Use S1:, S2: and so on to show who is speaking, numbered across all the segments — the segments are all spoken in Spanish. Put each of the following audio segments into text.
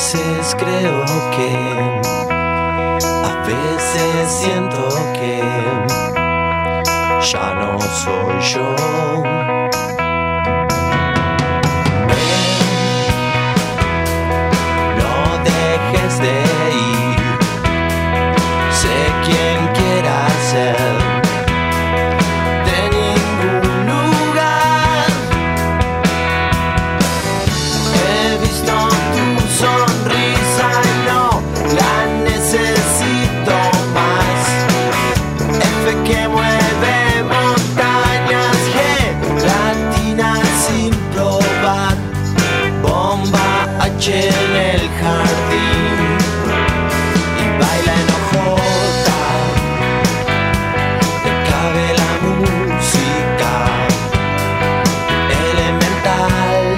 S1: veces creo que, a veces siento que ya no soy yo. No dejes de ir, sé quién quiera ser. Que mueve montañas, gelatina sin probar, bomba H en el jardín y baila en ojota, le cabe la música elemental,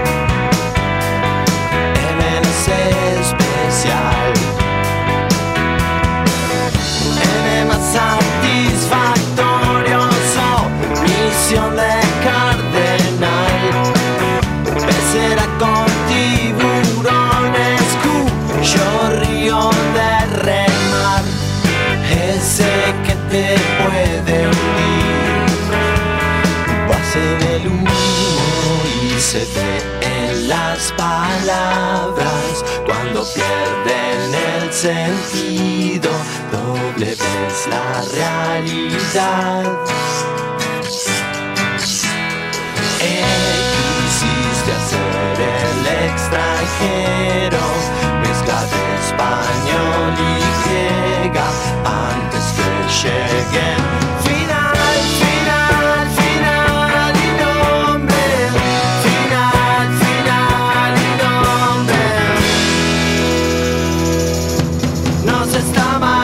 S1: M es especial, N más satisfactorioso, misión de cardenal, pecera con tiburones, cuyo río de remar, ese que te puede hundir, base del humo y se ve en las palabras cuando pierden el sentido. Doble vez la realidad. Quisiste hacer el extranjero, mezcla de español y griega antes que lleguen. Final, final, final y nombre. Final, final y nombre. No se está mal.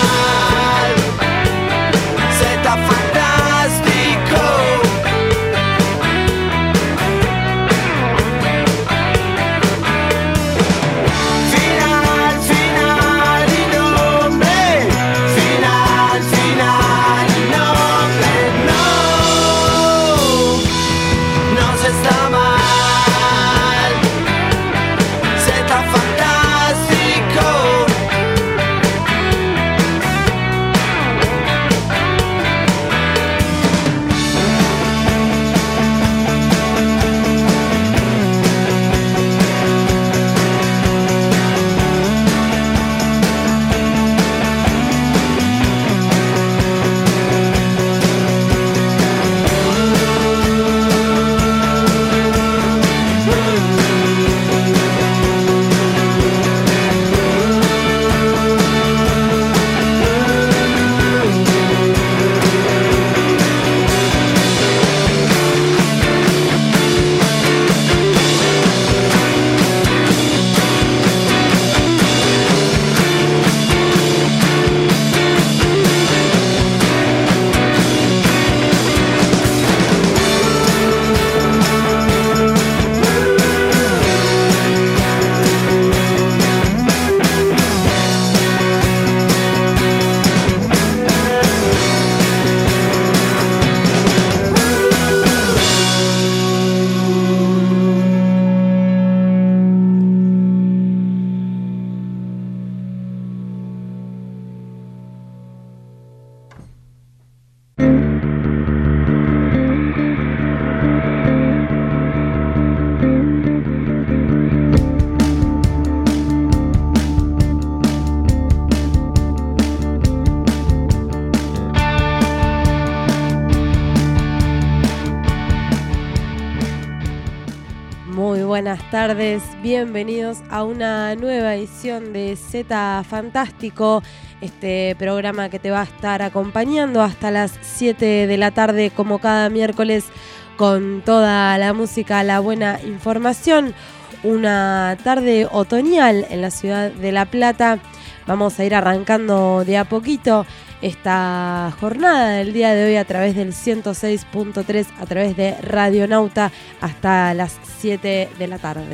S2: Buenas tardes, bienvenidos a una nueva edición de Z Fantástico, este programa que te va a estar acompañando hasta las 7 de la tarde como cada miércoles con toda la música, la buena información. Una tarde otoñal en la ciudad de La Plata. Vamos a ir arrancando de a poquito esta jornada del día de hoy a través del 106.3, a través de Radionauta hasta las 7 de la tarde.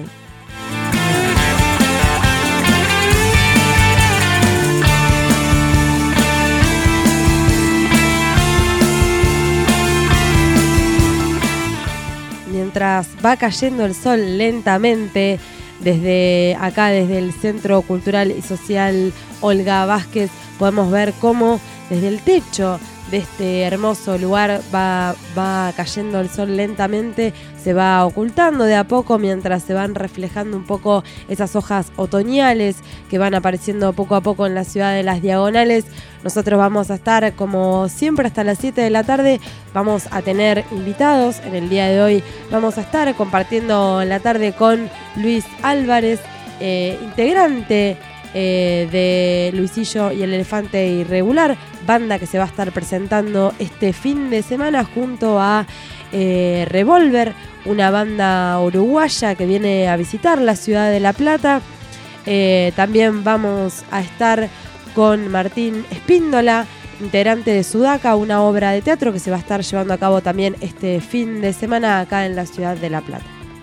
S2: Mientras va cayendo el sol lentamente Desde acá, desde el Centro Cultural y Social Olga Vázquez, podemos ver cómo desde el techo de este hermoso lugar va cayendo el sol lentamente, se va ocultando de a poco mientras se van reflejando un poco esas hojas otoñales que van apareciendo poco a poco en la ciudad de Las Diagonales. Nosotros vamos a estar como siempre hasta las 7 de la tarde, vamos a tener invitados. En el día de hoy vamos a estar compartiendo la tarde con Luis Álvarez, integrante de Luisillo y el Elefante Irregular, banda que se va a estar presentando este fin de semana junto a Revolver, una banda uruguaya que viene a visitar la ciudad de La Plata. También vamos a estar con Martín Espíndola, integrante de Sudaca, una obra de teatro que se va a estar llevando a cabo también este fin de semana acá en la ciudad de La Plata.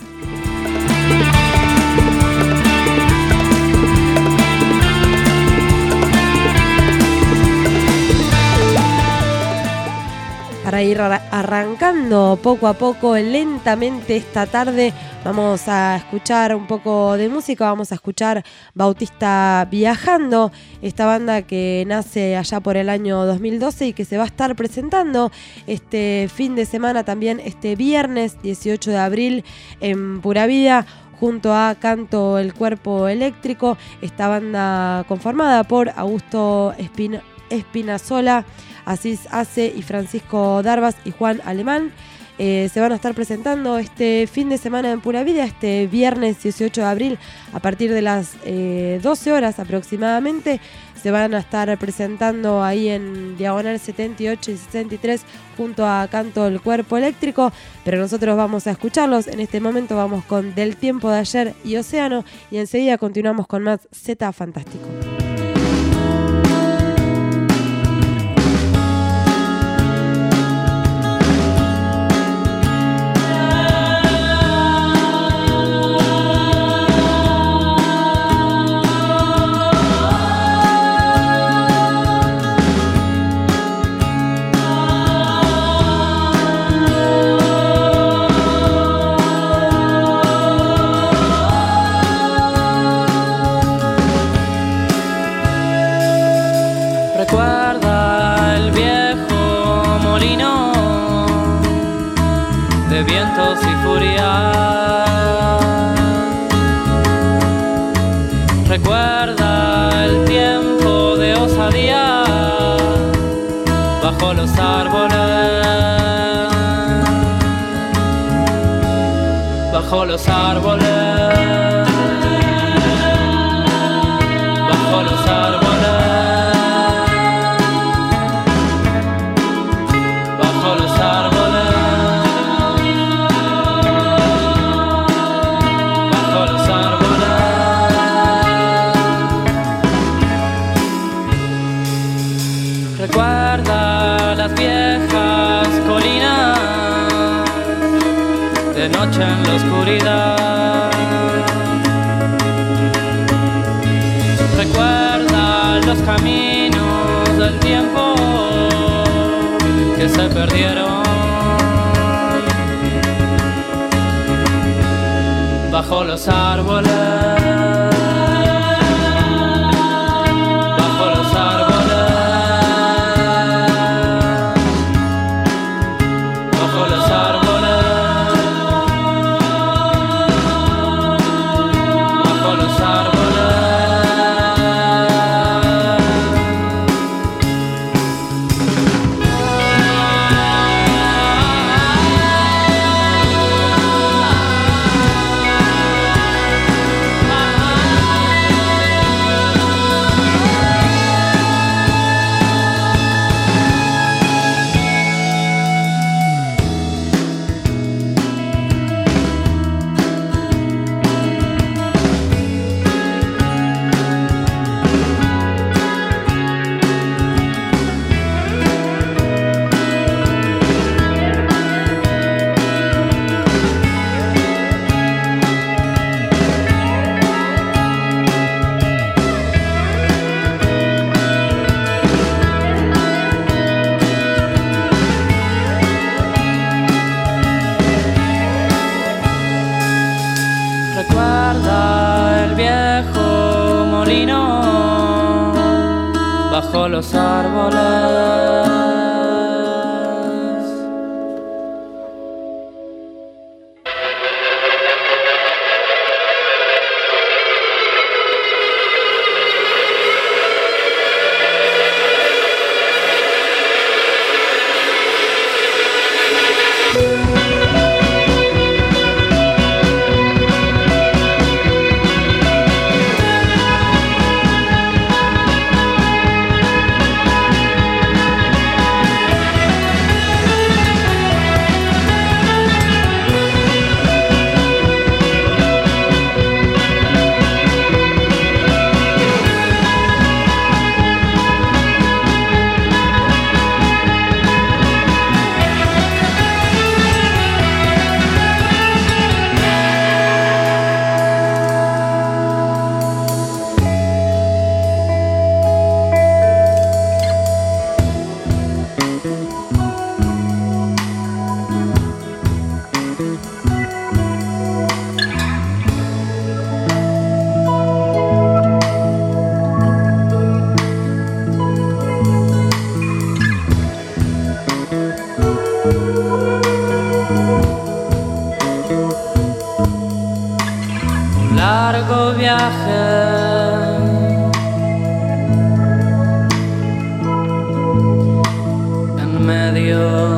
S2: Para ir arrancando poco a poco, lentamente esta tarde, vamos a escuchar un poco de música. Vamos a escuchar Bautista Viajando, esta banda que nace allá por el año 2012 y que se va a estar presentando este fin de semana, también este viernes 18 de abril en Pura Vida, junto a Canto el Cuerpo Eléctrico. Esta banda conformada por Augusto Espinazola, Asís Ace y Francisco Darvas y Juan Alemán. Se van a estar presentando este fin de semana en Pura Vida, este viernes 18 de abril, a partir de las 12 horas aproximadamente. Se van a estar presentando ahí en Diagonal 78 y 63 junto a Canto el Cuerpo Eléctrico, pero nosotros vamos a escucharlos. En este momento vamos con Del Tiempo de Ayer y Océano y enseguida continuamos con más Z Fantástico.
S3: Vientos y furia, recuerda el tiempo de osadía bajo los árboles, bajo los árboles, bajo los árboles. Recuerda las viejas colinas de noche en la oscuridad. Recuerda los caminos del tiempo que se perdieron bajo los árboles. Recuerda el viejo molino bajo los árboles. Largo viaje en medio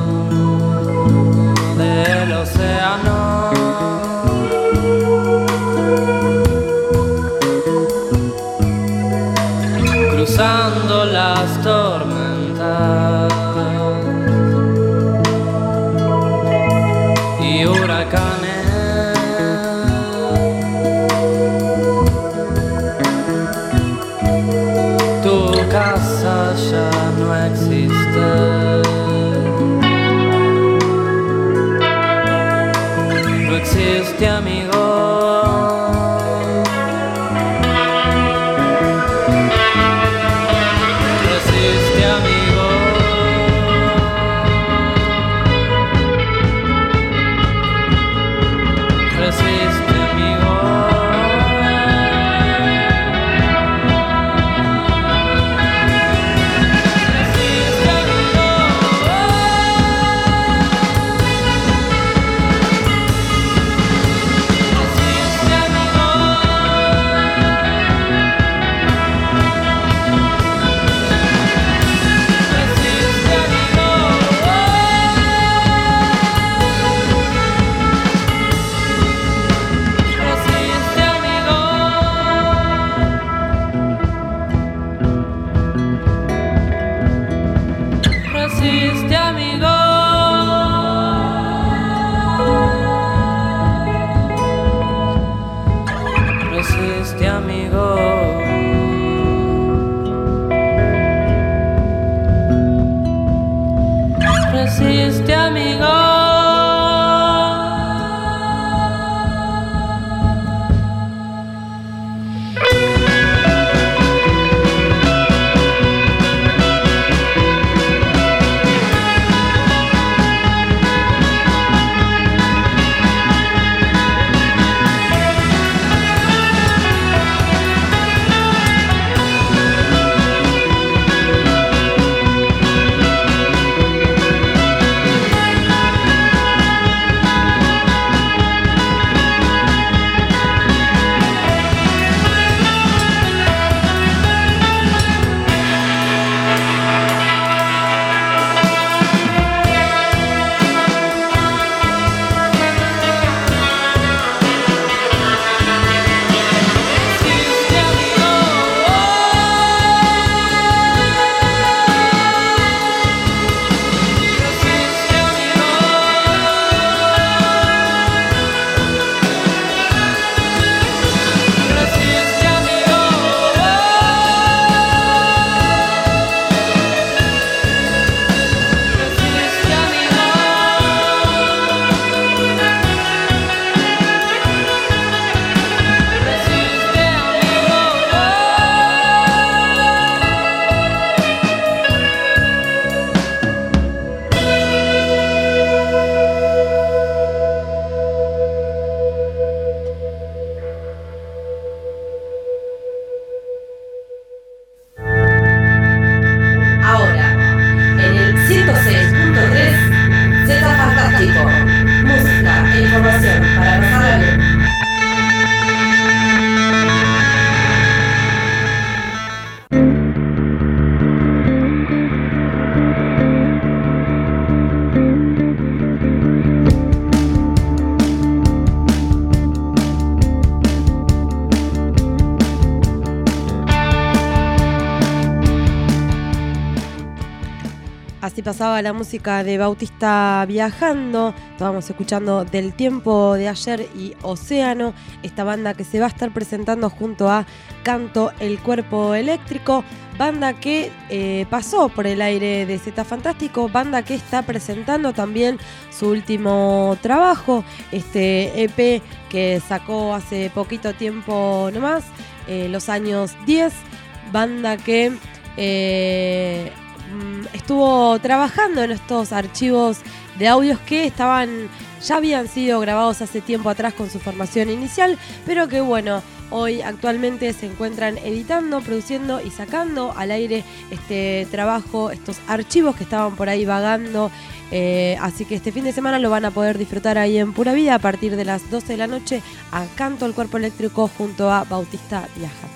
S3: del océano, cruzando las tormentas y huracanes. Casa ya no existe. No existe, amigo. No existe, amigo. Resiste, amigo.
S2: Así pasaba la música de Bautista Viajando. Estábamos escuchando Del Tiempo de Ayer y Océano, esta banda que se va a estar presentando junto a Canto el Cuerpo Eléctrico, banda que pasó por el aire de Zeta Fantástico, banda que está presentando también su último trabajo, este EP que sacó hace poquito tiempo nomás, Los Años 10, banda que estuvo trabajando en estos archivos de audios que ya habían sido grabados hace tiempo atrás con su formación inicial, pero que bueno, hoy actualmente se encuentran editando, produciendo y sacando al aire este trabajo, estos archivos que estaban por ahí vagando. Así que este fin de semana lo van a poder disfrutar ahí en Pura Vida a partir de las 12 de la noche a Canto el Cuerpo Eléctrico junto a Bautista Viajando.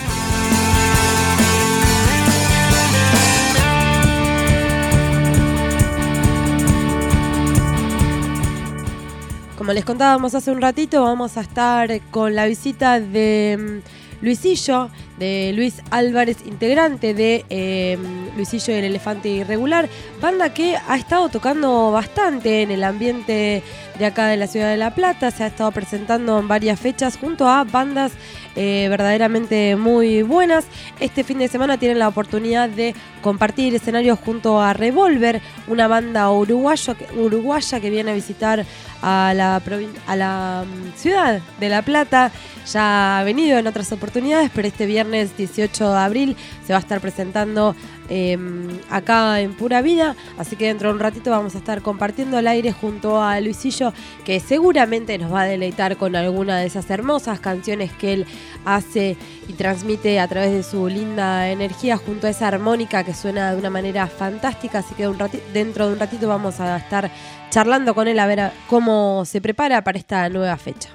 S2: Como les contábamos hace un ratito, vamos a estar con la visita de Luisillo, de Luis Álvarez, integrante de Luisillo y el Elefante Irregular, banda que ha estado tocando bastante en el ambiente de acá de la ciudad de La Plata, se ha estado presentando en varias fechas junto a bandas verdaderamente muy buenas. Este fin de semana tienen la oportunidad de compartir escenarios junto a Revolver, una banda uruguaya que viene a visitar a la ciudad de La Plata. Ya ha venido en otras oportunidades, pero este viernes 18 de abril se va a estar presentando acá en Pura Vida, así que dentro de un ratito vamos a estar compartiendo el aire junto a Luisillo, que seguramente nos va a deleitar con alguna de esas hermosas canciones que él hace y transmite a través de su linda energía junto a esa armónica que suena de una manera fantástica, así que dentro de un ratito vamos a estar charlando con él a ver cómo se prepara para esta nueva fecha.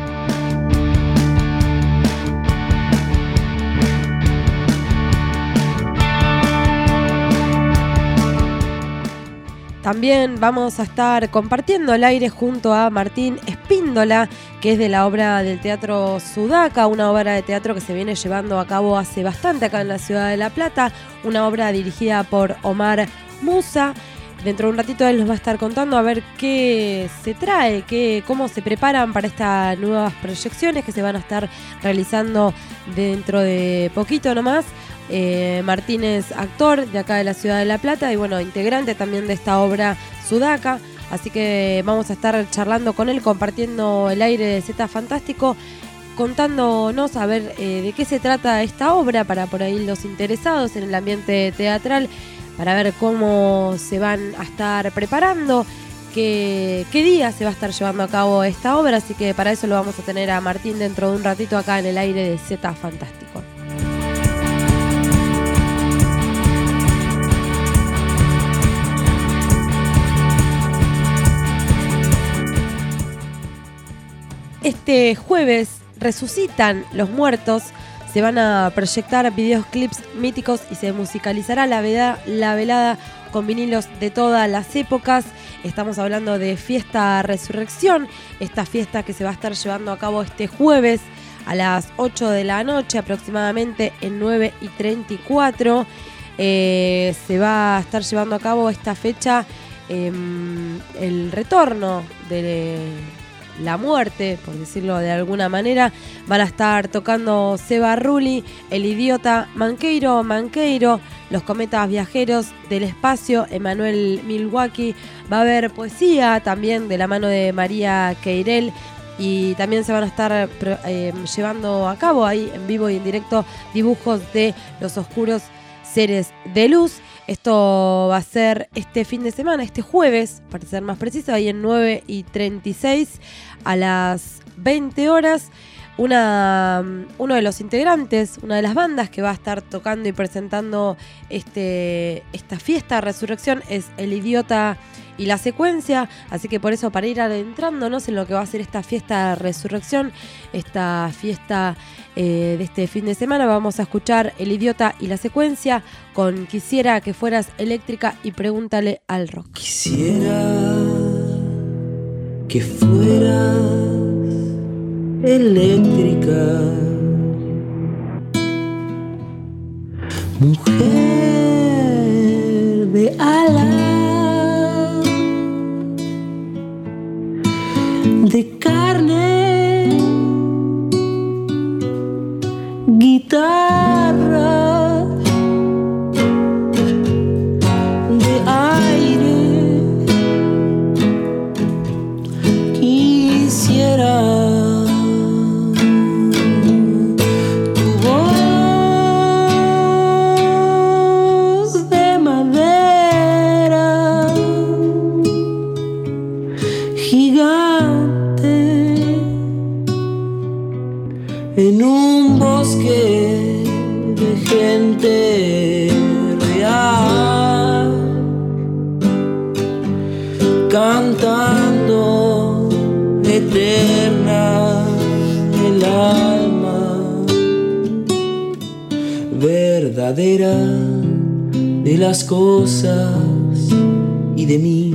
S2: También vamos a estar compartiendo el aire junto a Martín Espíndola, que es de la obra del Teatro Sudaca, una obra de teatro que se viene llevando a cabo hace bastante acá en la ciudad de La Plata, una obra dirigida por Omar Musa. Dentro de un ratito él nos va a estar contando a ver qué se trae, cómo se preparan para estas nuevas proyecciones que se van a estar realizando dentro de poquito nomás. Martín es actor de acá de la ciudad de La Plata y bueno, integrante también de esta obra Sudaca, así que vamos a estar charlando con él, compartiendo el aire de Zeta Fantástico, contándonos a ver de qué se trata esta obra para por ahí los interesados en el ambiente teatral, para ver cómo se van a estar preparando, qué día se va a estar llevando a cabo esta obra, así que para eso lo vamos a tener a Martín dentro de un ratito acá en el aire de Zeta Fantástico. Este jueves resucitan los muertos, se van a proyectar videoclips míticos y se musicalizará la velada con vinilos de todas las épocas. Estamos hablando de Fiesta Resurrección, esta fiesta que se va a estar llevando a cabo este jueves a las 8 de la noche, aproximadamente en 9:34. Se va a estar llevando a cabo esta fecha el retorno de la muerte, por decirlo de alguna manera. Van a estar tocando Seba Rulli, El Idiota, Manqueiro, Los Cometas Viajeros del Espacio, Emanuel Milwaukee. Va a haber poesía también de la mano de María Queirel. Y también se van a estar llevando a cabo ahí en vivo y en directo dibujos de los oscuros seres de luz. Esto va a ser este fin de semana, este jueves, para ser más preciso, ahí en 9:36 a las 20 horas. Uno de los integrantes, una de las bandas que va a estar tocando y presentando esta fiesta Resurrección es El Idiota y La Secuencia, así que por eso, para ir adentrándonos en lo que va a ser esta fiesta Resurrección, esta fiesta de este fin de semana, vamos a escuchar El Idiota y La Secuencia con Quisiera que fueras eléctrica y Pregúntale al rock.
S1: Quisiera que fueras eléctrica, mujer de alas en un bosque de gente real, cantando eterna el alma verdadera de las cosas y de mí.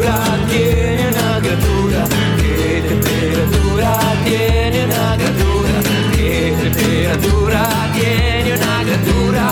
S1: temperatura tiene una criatura? ¿Qué temperatura tiene una criatura? ¿Qué temperatura tiene una criatura?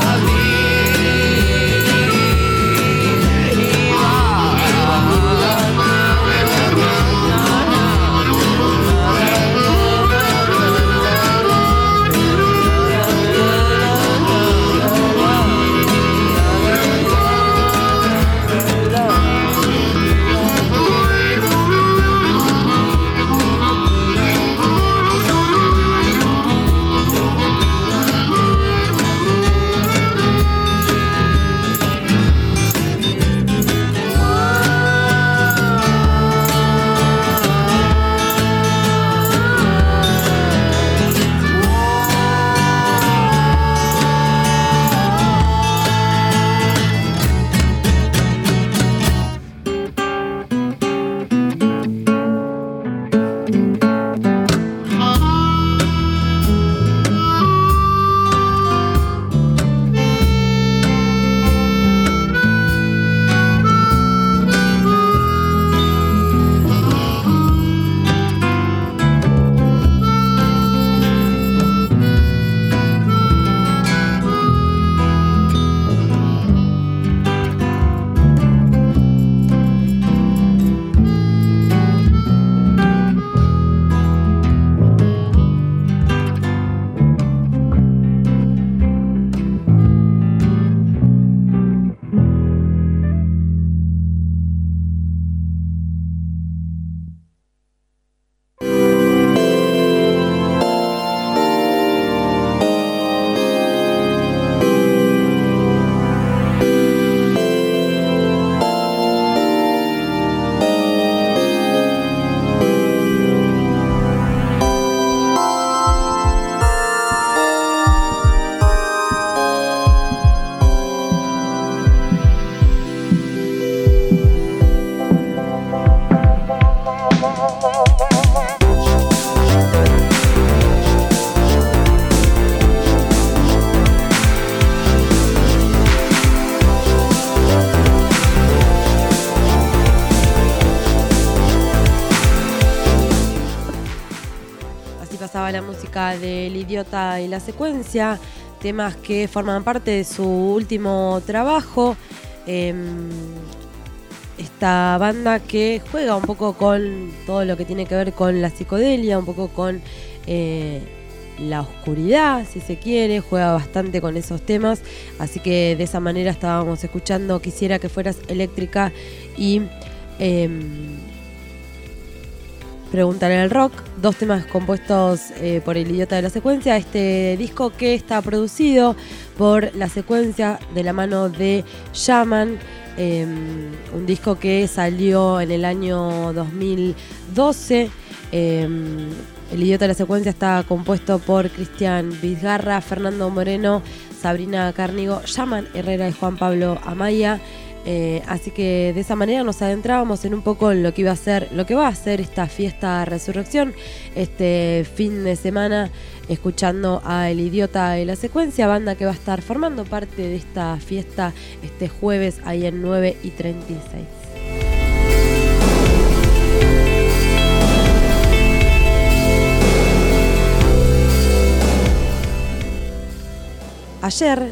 S2: La música del Idiota y la Secuencia, temas que forman parte de su último trabajo. Esta banda que juega un poco con todo lo que tiene que ver con la psicodelia, un poco con la oscuridad, si se quiere, juega bastante con esos temas, así que de esa manera estábamos escuchando Quisiera que fueras eléctrica y Pregúntale al rock, dos temas compuestos por el Idiota de la Secuencia. Este disco que está producido por la Secuencia de la mano de Shaman, un disco que salió en el año 2012. El Idiota de la Secuencia está compuesto por Cristian Vizgarra, Fernando Moreno, Sabrina Carnigo, Shaman Herrera y Juan Pablo Amaya. Así que de esa manera nos adentrábamos en un poco en lo que va a ser esta fiesta Resurrección este fin de semana, escuchando a El Idiota y la Secuencia, banda que va a estar formando parte de esta fiesta este jueves ahí en 9:36. Ayer,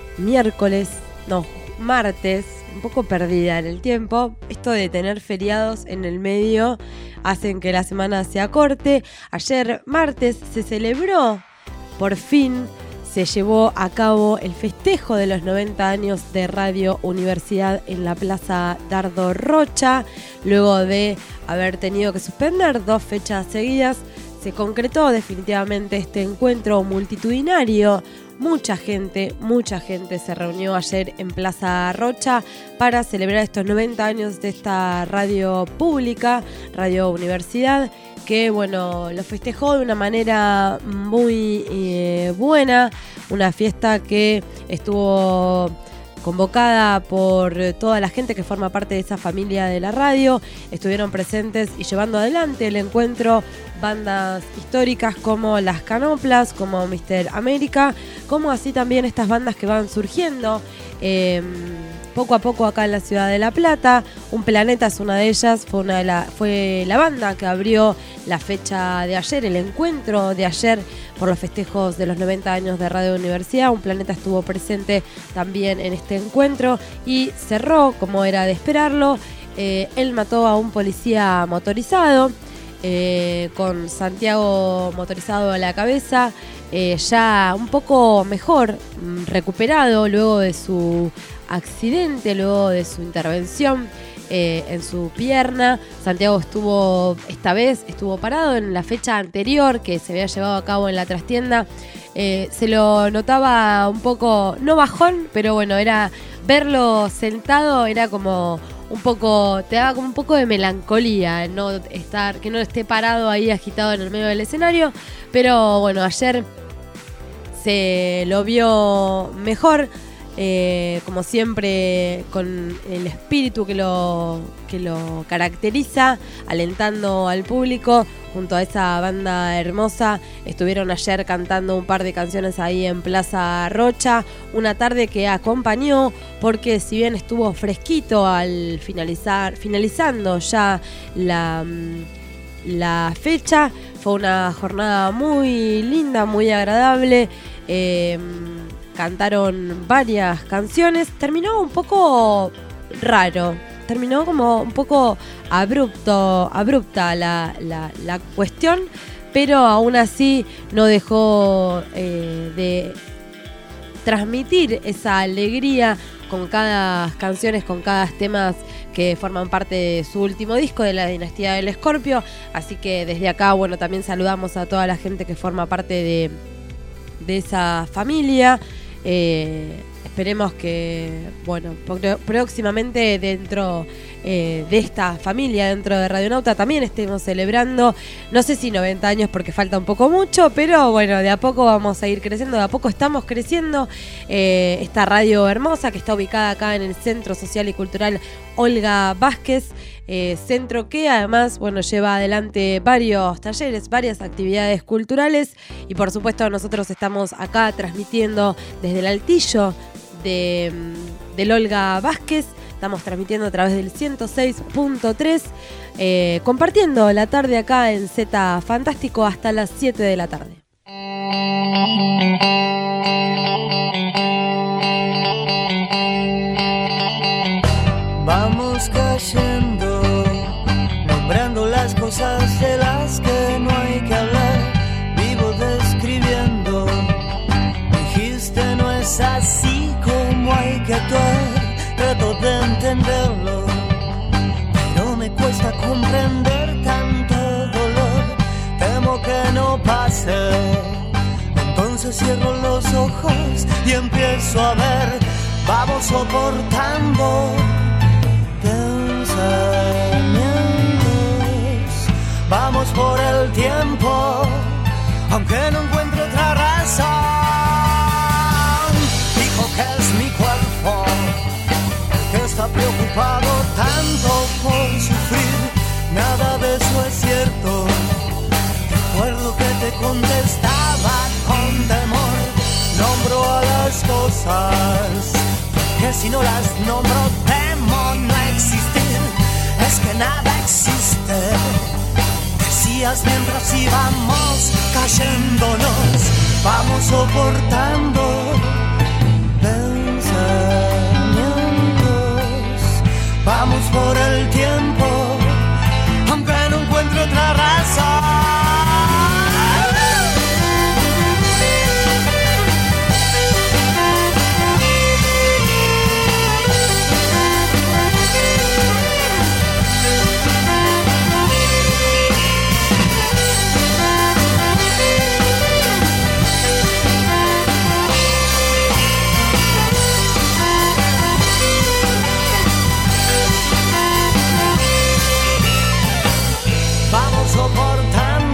S2: martes, un poco perdida en el tiempo. Esto de tener feriados en el medio hacen que la semana sea corte. Ayer, martes, se celebró, por fin, se llevó a cabo el festejo de los 90 años de Radio Universidad en la Plaza Dardo Rocha. Luego de haber tenido que suspender 2 fechas seguidas, se concretó definitivamente este encuentro multitudinario. Mucha gente se reunió ayer en Plaza Rocha para celebrar estos 90 años de esta radio pública, Radio Universidad, que bueno, lo festejó de una manera muy buena, una fiesta que estuvo convocada por toda la gente que forma parte de esa familia de la radio. Estuvieron presentes y llevando adelante el encuentro bandas históricas como Las Canoplas, como Mr. América, como así también estas bandas que van surgiendo poco a poco acá en la ciudad de La Plata. Un Planeta es una de ellas, fue la banda que abrió la fecha de ayer, el encuentro de ayer por los festejos de los 90 años de Radio Universidad. Un Planeta estuvo presente también en este encuentro y cerró, como era de esperarlo, Él mató a un policía motorizado, con Santiago motorizado a la cabeza, ya un poco mejor, recuperado luego de su accidente, luego de su intervención en su pierna. Santiago esta vez estuvo parado. En la fecha anterior que se había llevado a cabo en la trastienda, se lo notaba un poco, no bajón, pero bueno, era verlo sentado, era como un poco, te daba como un poco de melancolía que no esté parado ahí agitado en el medio del escenario. Pero bueno, ayer se lo vio mejor, como siempre, con el espíritu que lo caracteriza, alentando al público junto a esa banda hermosa. Estuvieron ayer cantando un par de canciones ahí en Plaza Rocha, una tarde que acompañó, porque si bien estuvo fresquito al finalizando ya la fecha, fue una jornada muy linda, muy agradable. Cantaron varias canciones. Terminó un poco raro, terminó como un poco abrupta la cuestión, pero aún así no dejó de transmitir esa alegría con cada canciones, con cada temas que forman parte de su último disco, de la Dinastía del Escorpio. Así que desde acá, bueno, también saludamos a toda la gente que forma parte de esa familia. Esperemos que, bueno, próximamente dentro de esta familia, dentro de Radionauta, también estemos celebrando, no sé si 90 años porque falta un poco mucho, pero bueno, de a poco vamos a ir creciendo, de a poco estamos creciendo. Esta radio hermosa que está ubicada acá en el Centro Social y Cultural Olga Vázquez, centro que además, bueno, lleva adelante varios talleres, varias actividades culturales, y por supuesto nosotros estamos acá transmitiendo desde el altillo del Olga Vázquez. Estamos transmitiendo a través del 106.3, compartiendo la tarde acá en Z Fantástico hasta las 7 de la tarde.
S4: Vamos cayendo, nombrando las cosas de las que no hay que hablar. Vivo describiendo, dijiste no es así como hay que actuar. Trato de entenderlo, pero me cuesta comprender tanto dolor. Temo que no pase, entonces cierro los ojos y empiezo a ver. Vamos soportando pensamientos, vamos por el tiempo, aunque no encuentre otra razón. Dijo que es mi cuerpo el que está preocupado tanto por sufrir. Nada de eso es cierto. Recuerdo que te contestaba con temor. Nombro a las cosas, que si no las nombro temo no existir. Es que nada existe, decías mientras íbamos cayéndonos. Vamos soportando pensamientos, vamos por el tiempo, aunque no encuentre otra razón. Soportando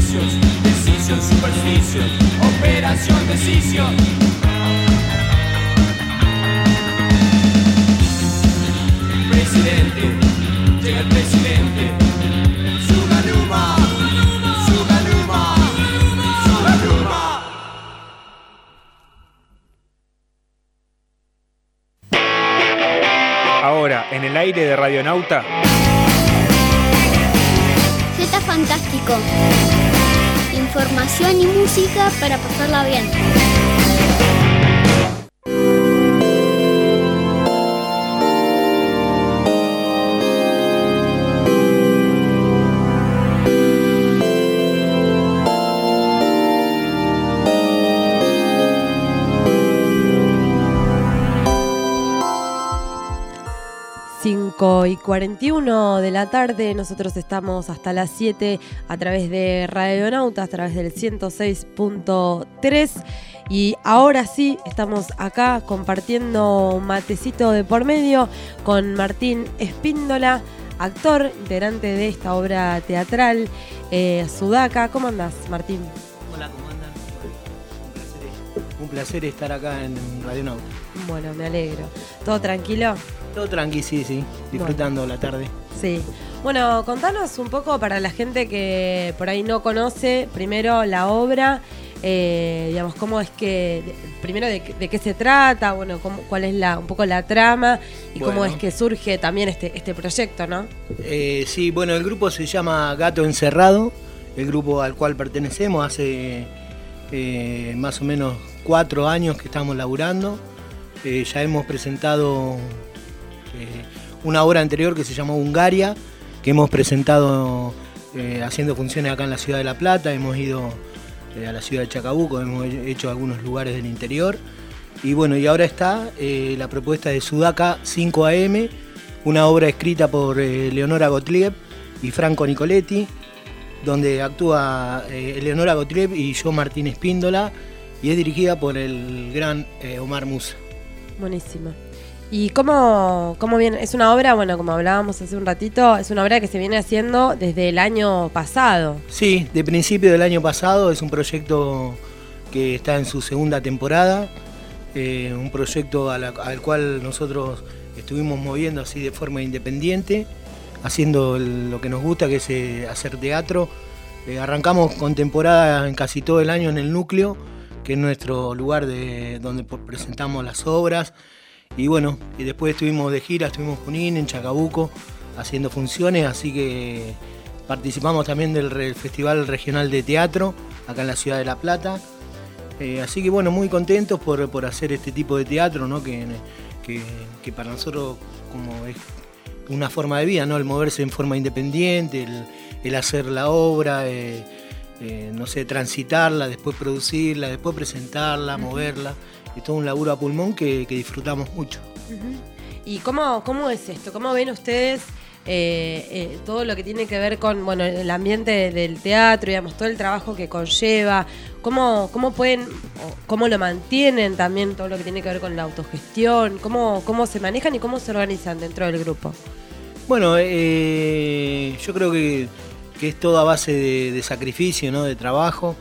S1: vicios, decisión, superstición, operación, decisión. Presidente, llega el presidente. Suganuma, Suganuma, Suganuma.
S5: Ahora, en el aire de Radionauta.
S6: Zeta Fantástico. Información y música para pasarla bien.
S2: Y 41 de la tarde, nosotros estamos hasta las 7 a través de Radionauta, a través del 106.3 y ahora sí estamos acá compartiendo un matecito de por medio con Martín Espíndola, actor, integrante de esta obra teatral Sudaca. ¿Cómo andás, Martín?
S7: Hola, ¿cómo andan? Un placer estar acá en Radionauta.
S2: Bueno, me alegro. ¿Todo tranquilo?
S7: Todo tranqui, sí, disfrutando la tarde.
S2: Sí. Bueno, contanos un poco para la gente que por ahí no conoce, primero la obra, digamos, cómo es que, primero de qué se trata, bueno, cuál es un poco la trama y cómo es que surge también este proyecto, ¿no?
S7: Sí, bueno, el grupo se llama Gato Encerrado, el grupo al cual pertenecemos, hace más o menos 4 años que estamos laburando. Ya hemos presentado una obra anterior que se llamó Hungaria, que hemos presentado haciendo funciones acá en la ciudad de La Plata, hemos ido a la ciudad de Chacabuco, hemos hecho algunos lugares del interior y bueno, y ahora está la propuesta de Sudaca 5 AM, una obra escrita por Eleonora Gottlieb y Franco Nicoletti, donde actúa Eleonora Gottlieb y yo, Martín Espíndola, y es dirigida por el gran Omar Musa.
S2: Buenísima. ¿Y cómo viene? Es una obra, bueno, como hablábamos hace un ratito, es una obra que se viene haciendo desde el año pasado.
S7: Sí, de principio del año pasado, es un proyecto que está en su segunda temporada, un proyecto al cual nosotros estuvimos moviendo así de forma independiente, haciendo lo que nos gusta, que es hacer teatro. Arrancamos con temporada en casi todo el año en el Núcleo, que es nuestro lugar donde presentamos las obras. Y bueno, y después estuvimos de gira, estuvimos en Junín, en Chacabuco, haciendo funciones, así que participamos también del Festival Regional de Teatro, acá en la ciudad de La Plata. Así que bueno, muy contentos por hacer este tipo de teatro, ¿no? que para nosotros como es una forma de vida, ¿no? El moverse en forma independiente, el hacer la obra, no sé, transitarla, después producirla, después presentarla, moverla. Es todo un laburo a pulmón que disfrutamos mucho.
S2: ¿Y cómo es esto? ¿Cómo ven ustedes todo lo que tiene que ver con, bueno, el ambiente del teatro, digamos, todo el trabajo que conlleva? ¿Cómo pueden, cómo lo mantienen también todo lo que tiene que ver con la autogestión? ¿Cómo se manejan y cómo se organizan dentro del grupo?
S7: Bueno, yo creo que es todo a base de sacrificio, ¿no? De trabajo.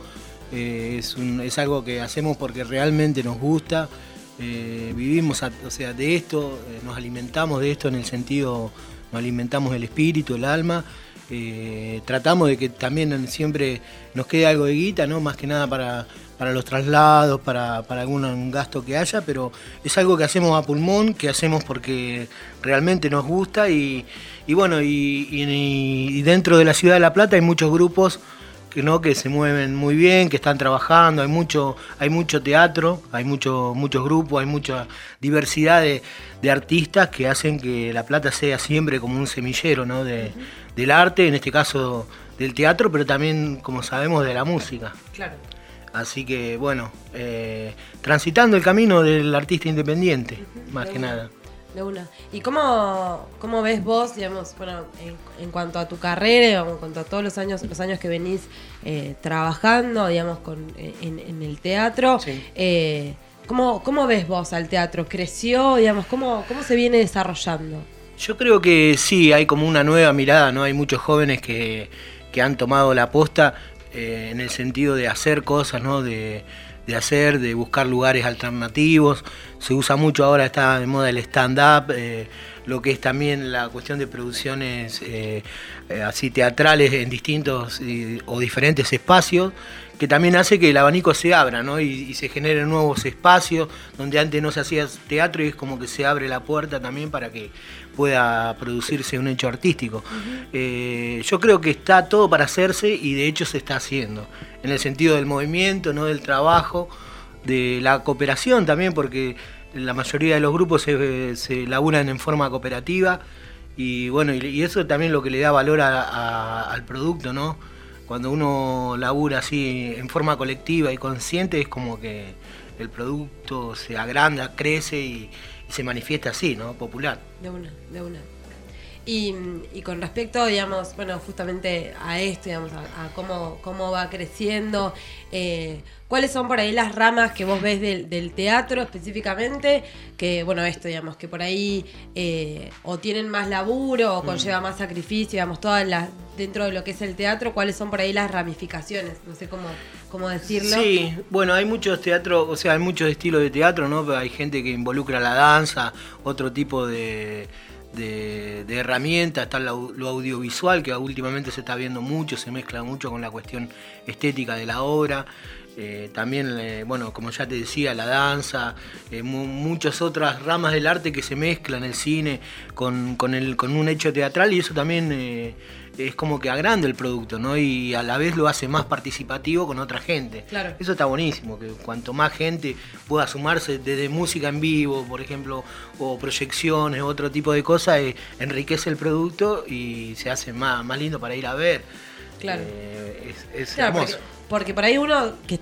S7: Es algo que hacemos porque realmente nos gusta, vivimos de esto, nos alimentamos de esto en el sentido, nos alimentamos el espíritu, el alma, tratamos de que también siempre nos quede algo de guita, ¿no? Más que nada para los traslados, para algún gasto que haya, pero es algo que hacemos a pulmón, que hacemos porque realmente nos gusta y bueno, y dentro de la ciudad de La Plata hay muchos grupos que se mueven muy bien, que están trabajando, hay mucho teatro, hay muchos grupos, hay mucha diversidad de artistas que hacen que La Plata sea siempre como un semillero, ¿no? Del arte, en este caso del teatro, pero también, como sabemos, de la música.
S2: Claro.
S7: Así que, bueno, transitando el camino del artista independiente, más que nada.
S2: De una. ¿Y cómo ves vos, digamos, bueno, en cuanto a tu carrera, en cuanto a todos los años que venís trabajando, digamos, en el teatro? Sí. ¿Cómo ves vos al teatro? ¿Creció, digamos? ¿Cómo se viene desarrollando?
S7: Yo creo que sí, hay como una nueva mirada, ¿no? Hay muchos jóvenes que han tomado la posta. en el sentido de hacer cosas, ¿no? De buscar lugares alternativos. Se usa mucho ahora, está de moda el stand-up, lo que es también la cuestión de producciones así teatrales en distintos o diferentes espacios, que también hace que el abanico se abra, ¿no? Y se generen nuevos espacios donde antes no se hacía teatro, y es como que se abre la puerta también para que pueda producirse un hecho artístico. Yo creo que está todo para hacerse, y de hecho se está haciendo, en el sentido del movimiento, ¿no? Del trabajo, de la cooperación también, porque la mayoría de los grupos se laburan en forma cooperativa, y bueno, y eso también lo que le da valor al producto, ¿no? Cuando uno labura así en forma colectiva y consciente, es como que el producto se agranda, crece y se manifiesta así, ¿no? Popular.
S2: De una. Y con respecto, digamos, bueno, justamente a esto, digamos, a cómo va creciendo, ¿cuáles son por ahí las ramas que vos ves del teatro específicamente? Que, bueno, esto, digamos, que por ahí o tienen más laburo o conlleva más sacrificio, digamos, dentro de lo que es el teatro, ¿cuáles son por ahí las ramificaciones? No sé cómo decirlo.
S7: Sí, bueno, hay muchos teatros, o sea, hay muchos estilos de teatro, ¿no? Pero hay gente que involucra la danza, otro tipo de herramientas, está lo audiovisual, que últimamente se está viendo mucho, se mezcla mucho con la cuestión estética de la obra. También, bueno, como ya te decía, la danza, muchas otras ramas del arte que se mezclan, el cine con un hecho teatral, y eso también es como que agranda el producto, ¿no? Y a la vez lo hace más participativo con otra gente.
S2: Claro.
S7: Eso está buenísimo, que cuanto más gente pueda sumarse desde música en vivo, por ejemplo, o proyecciones, otro tipo de cosas, enriquece el producto y se hace más lindo para ir a ver.
S2: Claro.
S7: Es
S2: claro,
S7: hermoso.
S2: Porque por ahí uno que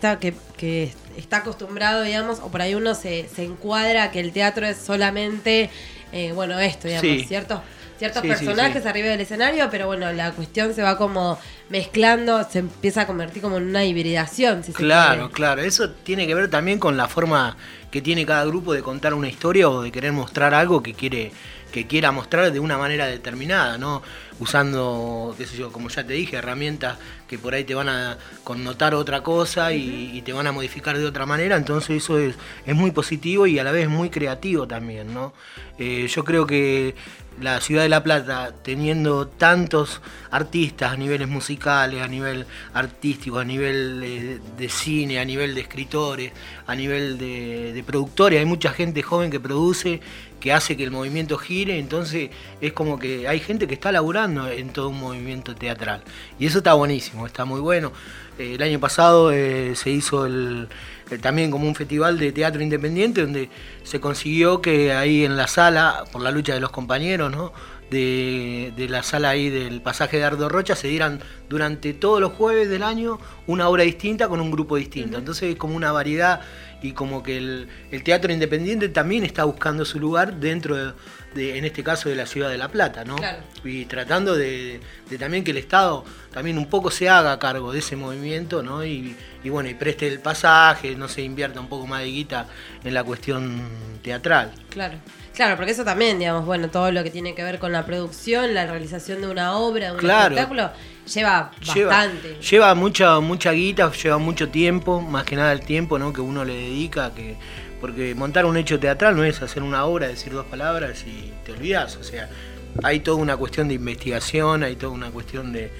S2: está acostumbrado, digamos, o por ahí uno se encuadra que el teatro es solamente, bueno, esto, digamos,
S7: Sí.
S2: ciertos
S7: Sí,
S2: personajes
S7: sí.
S2: arriba del escenario, pero bueno, la cuestión se va como mezclando, se empieza a convertir como en una hibridación, si se quiere.
S7: Claro, eso tiene que ver también con la forma que tiene cada grupo de contar una historia o de querer mostrar algo que quiera mostrar de una manera determinada, ¿no? Usando, qué sé yo, como ya te dije, herramientas que por ahí te van a connotar otra cosa y te van a modificar de otra manera, entonces eso es muy positivo y a la vez muy creativo también, ¿no? Yo creo que la ciudad de La Plata, teniendo tantos artistas a niveles musicales, a nivel artístico, a nivel de cine, a nivel de escritores, a nivel de productores, hay mucha gente joven que produce, que hace que el movimiento gire, entonces es como que hay gente que está laburando en todo un movimiento teatral. Y eso está buenísimo, está muy bueno. El año pasado se hizo también como un festival de teatro independiente, donde se consiguió que ahí en la sala, por la lucha de los compañeros, ¿no? de la sala ahí del pasaje de Ardo Rocha, se dieran durante todos los jueves del año una obra distinta con un grupo distinto. Entonces es como una variedad, y como que el teatro independiente también está buscando su lugar dentro de en este caso, de la ciudad de La Plata, ¿no?
S2: Claro.
S7: Y tratando de también que el Estado también un poco se haga cargo de ese movimiento, ¿no? Y bueno, y preste el pasaje, no se invierta un poco más de guita en la cuestión teatral.
S2: Claro, porque eso también, digamos, bueno, todo lo que tiene que ver con la producción, la realización de una obra, de un espectáculo, lleva bastante.
S7: Lleva mucha guita, lleva mucho tiempo, más que nada el tiempo, ¿no? Que uno le dedica, porque montar un hecho teatral no es hacer una obra, decir dos palabras y te olvidás, o sea, hay toda una cuestión de investigación, hay toda una cuestión de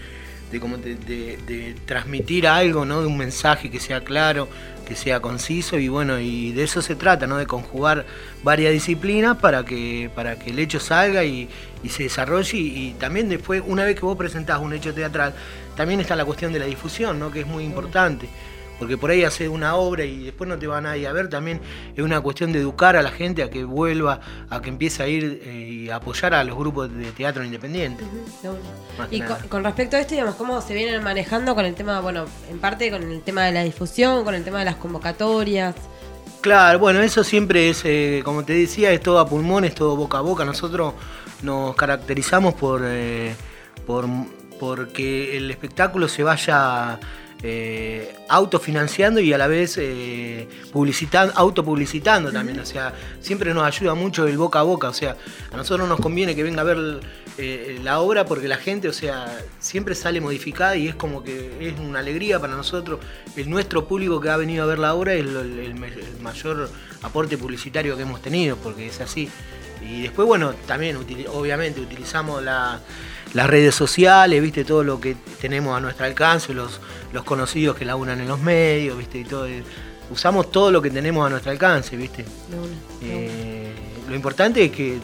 S7: transmitir algo, ¿no? De un mensaje que sea claro, que sea conciso, y bueno, y de eso se trata, ¿no? De conjugar varias disciplinas para que el hecho salga y se desarrolle, y también después, una vez que vos presentás un hecho teatral, también está la cuestión de la difusión, ¿no? Que es muy importante. Porque por ahí hace una obra y después no te va nadie a ver, también es una cuestión de educar a la gente a que vuelva, a que empiece a ir y a apoyar a los grupos de teatro independiente.
S2: Y con respecto a esto, digamos, ¿cómo se vienen manejando con el tema, bueno, en parte con el tema de la difusión, con el tema de las convocatorias?
S7: Claro, bueno, eso siempre es, como te decía, es todo a pulmón, es todo boca a boca. Nosotros nos caracterizamos porque el espectáculo se vaya autofinanciando y a la vez autopublicitando también. O sea, siempre nos ayuda mucho el boca a boca. O sea, a nosotros nos conviene que venga a ver la obra porque la gente, o sea, siempre sale modificada y es como que es una alegría para nosotros. Nuestro público que ha venido a ver la obra es el mayor aporte publicitario que hemos tenido, porque es así. Y después, bueno, también obviamente utilizamos las redes sociales, ¿viste? Todo lo que tenemos a nuestro alcance, los conocidos que laburan en los medios, ¿viste? Y todo, usamos todo lo que tenemos a nuestro alcance, ¿viste? Lo importante es que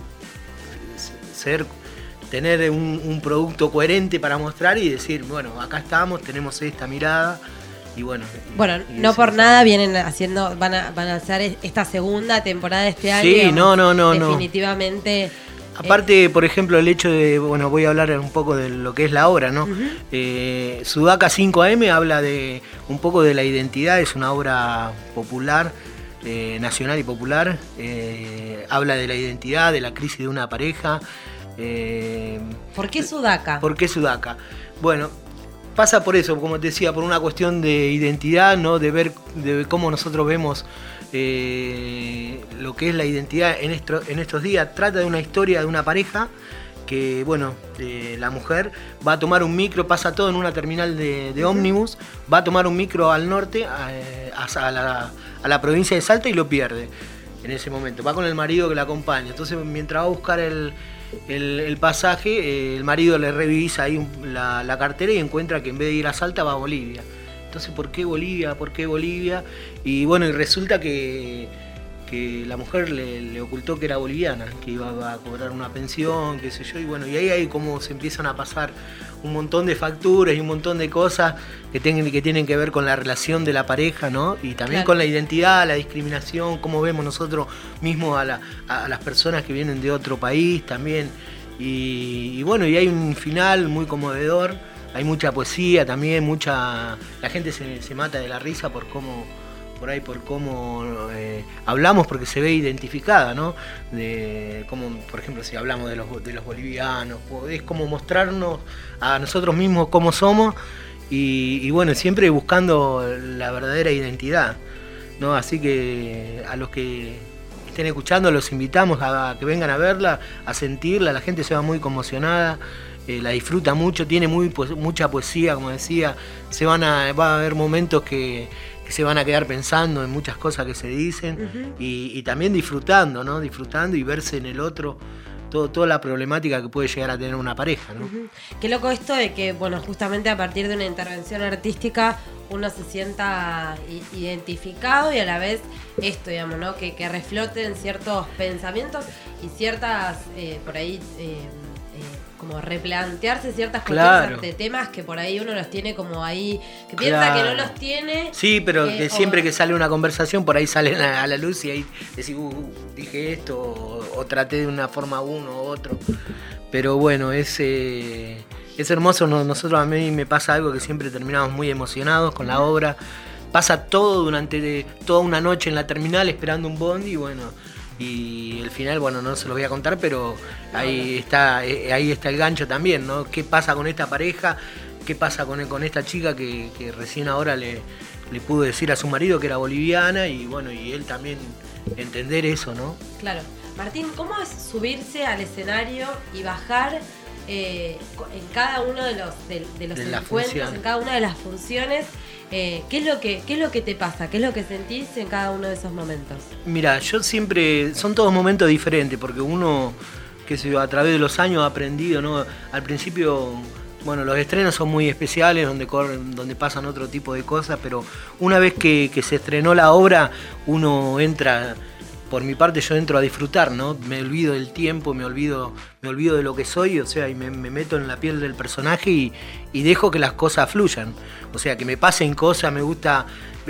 S7: tener un producto coherente para mostrar y decir, bueno, acá estamos, tenemos esta mirada. Y bueno,
S2: no por nada vienen haciendo, van a hacer esta segunda temporada de este año.
S7: Sí, no.
S2: Definitivamente.
S7: Aparte, por ejemplo, el hecho de, bueno, voy a hablar un poco de lo que es la obra, ¿no? Sudaca 5am habla de un poco de la identidad, es una obra popular, nacional y popular. Habla de la identidad, de la crisis de una pareja.
S2: ¿Por qué Sudaca?
S7: ¿Por qué Sudaca? Bueno, pasa por eso, como te decía, por una cuestión de identidad, ¿no? De ver cómo nosotros vemos lo que es la identidad en estos días. Trata de una historia de una pareja que, bueno, la mujer va a tomar un micro, pasa todo en una terminal de ómnibus, va a tomar un micro al norte, a la provincia de Salta y lo pierde en ese momento. Va con el marido que la acompaña. Entonces, mientras va a buscar el pasaje, el marido le revisa ahí la cartera y encuentra que en vez de ir a Salta va a Bolivia. Entonces, ¿por qué Bolivia? ¿Por qué Bolivia? Y bueno, y resulta que la mujer le ocultó que era boliviana, que iba a cobrar una pensión, qué sé yo, y bueno, y ahí como se empiezan a pasar un montón de facturas y un montón de cosas que tienen que ver con la relación de la pareja, ¿no? Y también con la identidad, la discriminación, cómo vemos nosotros mismos a las personas que vienen de otro país también. Y bueno, y hay un final muy conmovedor, hay mucha poesía también, la gente se mata de la risa por cómo hablamos, porque se ve identificada, ¿no? De cómo, por ejemplo, si hablamos de los bolivianos, es como mostrarnos a nosotros mismos cómo somos y bueno, siempre buscando la verdadera identidad, ¿no? Así que a los que estén escuchando los invitamos a que vengan a verla, a sentirla. La gente se va muy conmocionada, la disfruta mucho, tiene mucha poesía, como decía. Va a haber momentos que se van a quedar pensando en muchas cosas que se dicen y también disfrutando, ¿no? Disfrutando y verse en el otro toda la problemática que puede llegar a tener una pareja, ¿no?
S2: Qué loco esto de que, bueno, justamente a partir de una intervención artística uno se sienta identificado y a la vez esto, digamos, ¿no? Que refloten ciertos pensamientos y ciertas, por ahí... como replantearse ciertas cuestiones de temas que por ahí uno los tiene como ahí, que piensa que no los tiene.
S7: Sí, pero que siempre que sale una conversación por ahí salen a la luz y ahí decís, dije esto o traté de una forma uno u otro. Pero bueno, es hermoso. Nosotros, a mí me pasa algo que siempre terminamos muy emocionados con la obra. Pasa todo durante toda una noche en la terminal esperando un bondi y bueno... Y el final, bueno, no se lo voy a contar, pero ahí está el gancho también, ¿no? ¿Qué pasa con esta pareja? ¿Qué pasa con esta chica que recién ahora le pudo decir a su marido que era boliviana? Y bueno, y él también entender eso, ¿no?
S2: Claro. Martín, ¿cómo es subirse al escenario y bajar en cada uno de los encuentros, en cada una de las funciones? ¿Qué es lo que te pasa? ¿Qué es lo que sentís en cada uno de esos momentos?
S7: Mira, yo siempre... Son todos momentos diferentes, porque uno, a través de los años ha aprendido, ¿no? Al principio, bueno, los estrenos son muy especiales, donde pasan otro tipo de cosas, pero una vez que se estrenó la obra, uno entra... Por mi parte yo entro a disfrutar, ¿no? Me olvido del tiempo, me olvido de lo que soy, o sea, y me meto en la piel del personaje y dejo que las cosas fluyan. O sea, que me pasen cosas, me gusta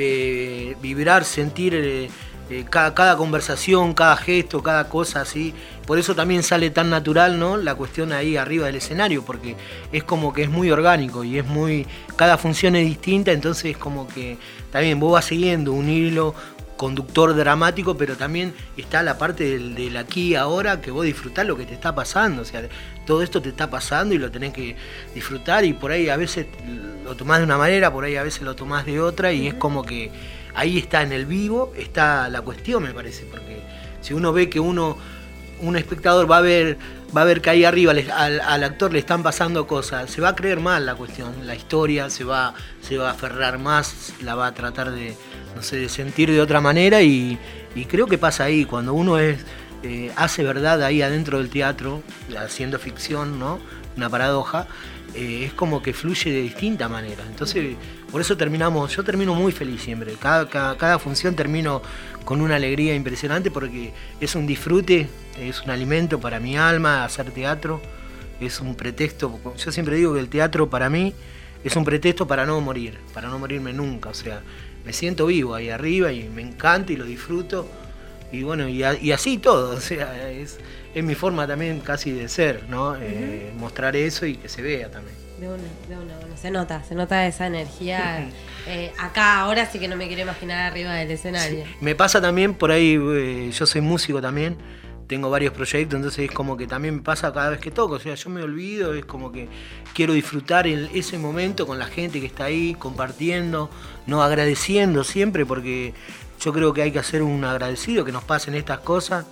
S7: vibrar, sentir cada conversación, cada gesto, cada cosa así. Por eso también sale tan natural, ¿no? La cuestión ahí arriba del escenario, porque es como que es muy orgánico y cada función es distinta, entonces es como que también vos vas siguiendo un hilo, conductor dramático, pero también está la parte del aquí y ahora, que vos disfrutás lo que te está pasando. O sea, todo esto te está pasando y lo tenés que disfrutar, y por ahí a veces lo tomás de una manera, por ahí a veces lo tomás de otra, y es como que ahí está, en el vivo está la cuestión, me parece, porque si uno ve que un espectador va a ver que ahí arriba al actor le están pasando cosas, se va a creer más la cuestión, la historia, se va a aferrar más, la va a tratar de sentir de otra manera, y creo que pasa ahí, cuando uno hace verdad ahí adentro del teatro, haciendo ficción, ¿no? Una paradoja, es como que fluye de distinta manera. Entonces, por eso yo termino muy feliz siempre. Cada función termino con una alegría impresionante, porque es un disfrute, es un alimento para mi alma, hacer teatro, es un pretexto. Yo siempre digo que el teatro para mí es un pretexto para no morirme nunca. O sea, me siento vivo ahí arriba y me encanta y lo disfruto. Y bueno, y así todo, o sea, es mi forma también casi de ser, ¿no? Mostrar eso y que se vea también.
S2: De una, bueno, se nota esa energía. Acá ahora sí que no me quiero imaginar arriba del escenario.
S7: Sí. Me pasa también por ahí, yo soy músico también, tengo varios proyectos, entonces es como que también me pasa cada vez que toco, o sea, yo me olvido, es como que quiero disfrutar ese momento con la gente que está ahí, compartiendo, no, agradeciendo siempre, porque yo creo que hay que hacer un agradecido que nos pasen estas cosas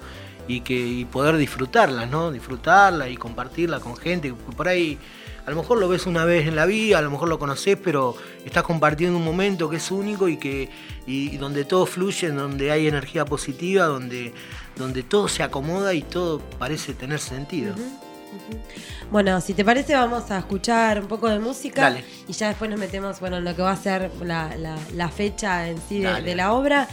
S7: y poder disfrutarlas, ¿no? Disfrutarlas y compartirlas con gente. Por ahí a lo mejor lo ves una vez en la vida, a lo mejor lo conocés, pero estás compartiendo un momento que es único y donde todo fluye, donde hay energía positiva, donde todo se acomoda y todo parece tener sentido.
S2: Bueno, si te parece vamos a escuchar un poco de música.
S7: Dale.
S2: Y ya después nos metemos en lo que va a ser la fecha en sí de la obra.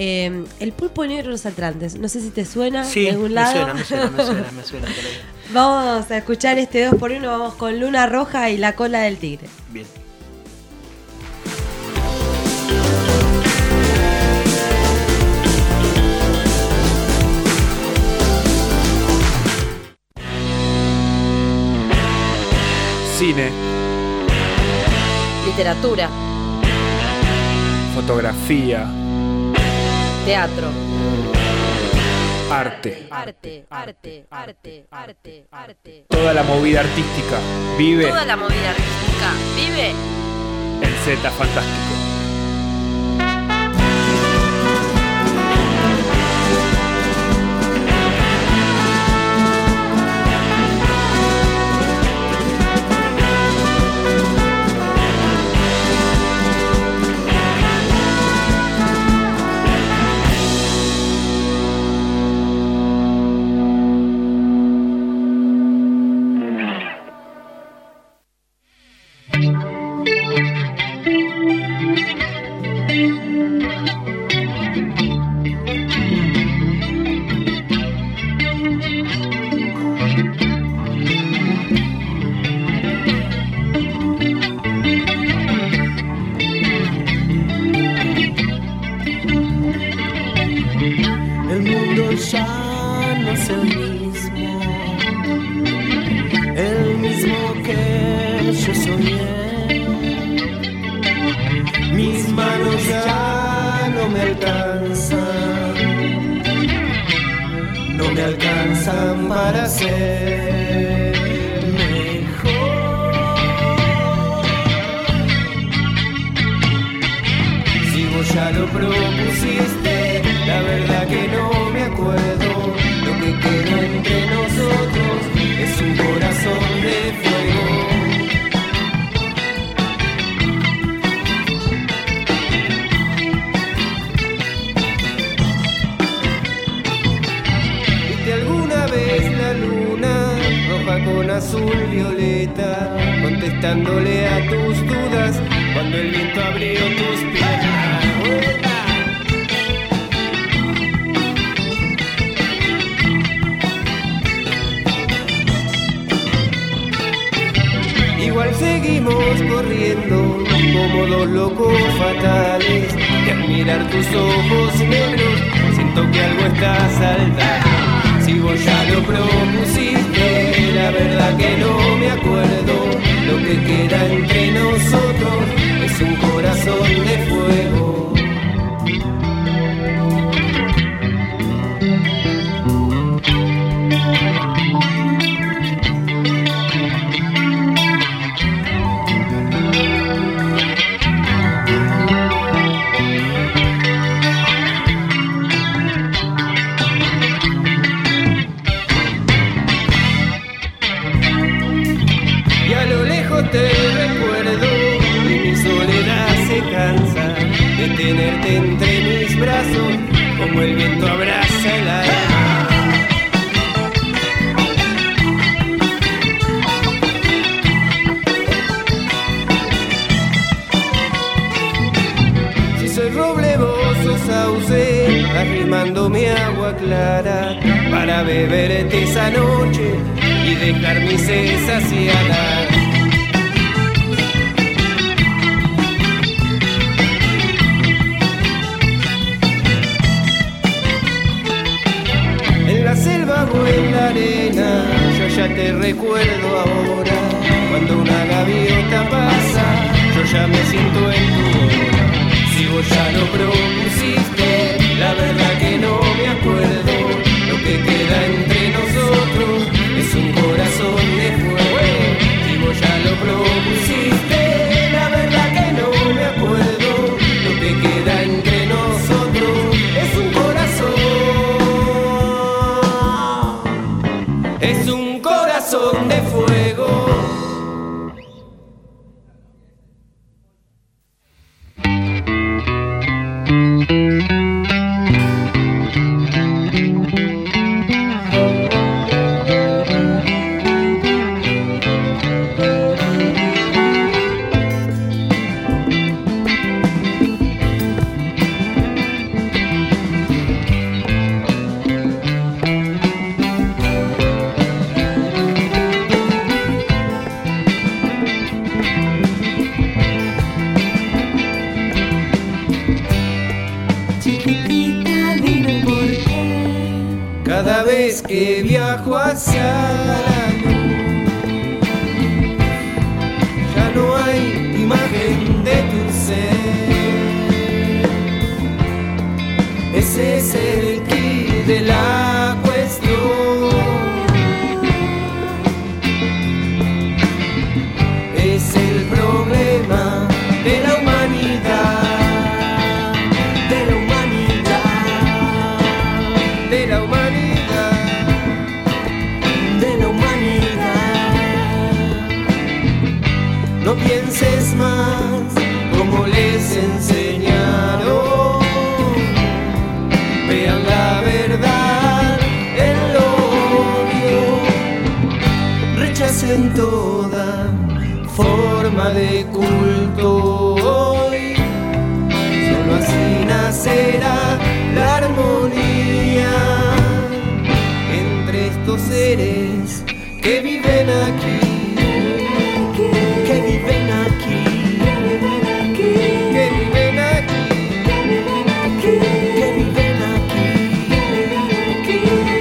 S2: El Pulpo Negro de los Atlantes, no sé si te suena de algún lado.
S7: Me suena por ahí.
S2: Vamos a escuchar este 2x1, vamos con Luna Roja y La Cola del Tigre.
S7: Bien.
S5: Cine,
S8: literatura,
S5: fotografía,
S8: teatro,
S5: arte.
S8: arte.
S5: Toda la movida artística vive
S8: Toda la movida artística vive
S5: en Z Fantástico.
S9: viento abraza el alma. Si soy roble, vos sos sauce, arrimando mi agua clara para beberte esa noche y dejar mi sed saciada. En la selva o en la arena, yo ya te recuerdo ahora. Cuando una gaviota pasa, yo ya me siento en tu hora. Si vos ya lo propusiste, la verdad que no me acuerdo. Lo que queda entre nosotros es un corazón de fuego. Si vos ya lo propusiste, la verdad que no me acuerdo. Lo que queda entre nosotros es un corazón. Es un corazón de fuego. Cada vez que viajo hacia la luz, ya no hay imagen de tu ser. Ese es el quid de la cuestión. Es el problema de la humanidad. De la humanidad. De la humanidad. De la humanidad. No pienses más como les enseñaron. Vean la verdad en lo obvio. Rechacen toda forma de culto hoy. Solo así nacerá la armonía entre estos seres que viven aquí. Que viven aquí. Que viven aquí. Que viven aquí.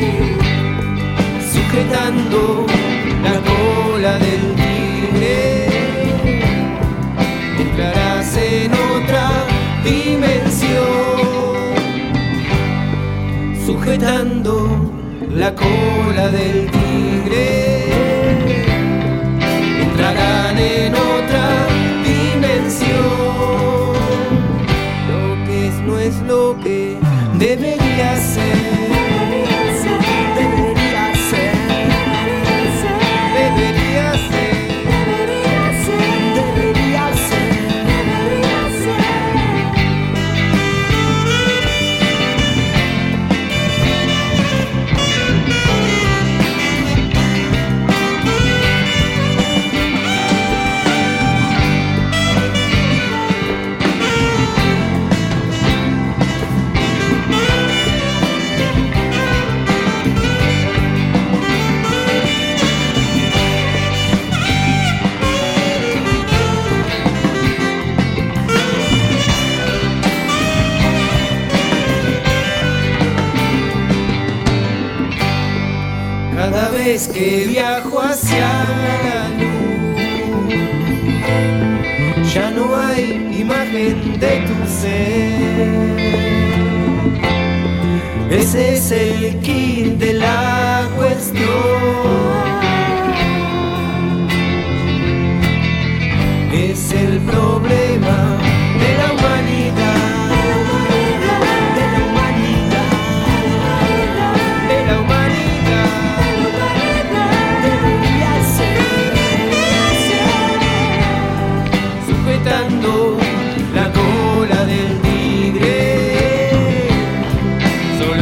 S9: Sujetando la cola del tigre, entrarás en otra dimensión. Sujetando la cola del tigre, entrarán en otra dimensión. Lo que es no es lo que debería ser. Debería ser. Debería ser. Debería ser. Cada vez que viajo hacia la luz, ya no hay imagen de tu ser. Ese es el quid de la cuestión. Es el problema de la humanidad. La cola del tigre, solo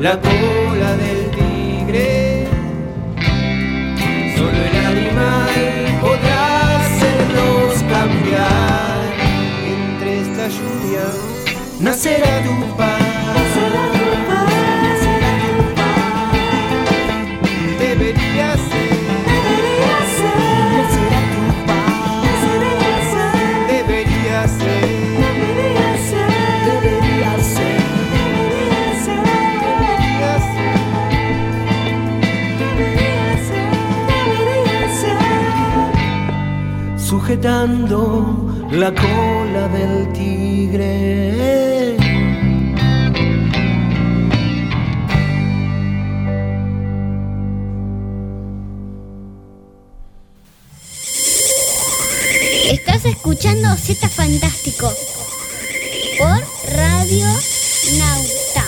S9: la cola del tigre. Solo el animal podrá hacernos cambiar. Entre esta lluvia nacerá tu paz. Debería ser. Nacerá tu paz. Debería ser. Sujetando la cola del tigre.
S6: Estás escuchando Z Fantástico por Radio Nauta.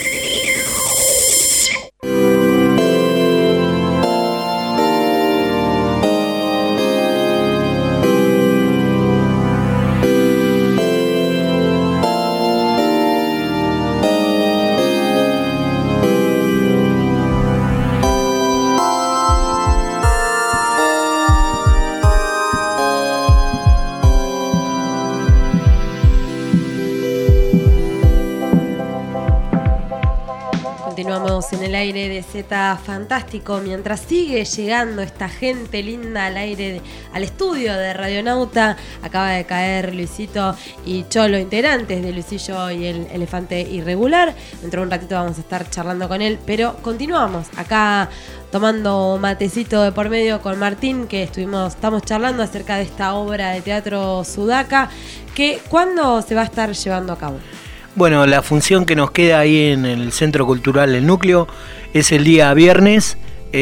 S2: Continuamos en el aire de Z Fantástico mientras sigue llegando esta gente linda al aire, al estudio de Radionauta. Acaba de caer Luisito y Cholo, integrantes de Luisillo y el Elefante Irregular. Dentro de un ratito vamos a estar charlando con él, pero continuamos acá tomando matecito de por medio con Martín, que estamos charlando acerca de esta obra de teatro Sudaca, que ¿cuándo se va a estar llevando a cabo?
S7: Bueno, la función que nos queda ahí en el Centro Cultural El Núcleo es el día viernes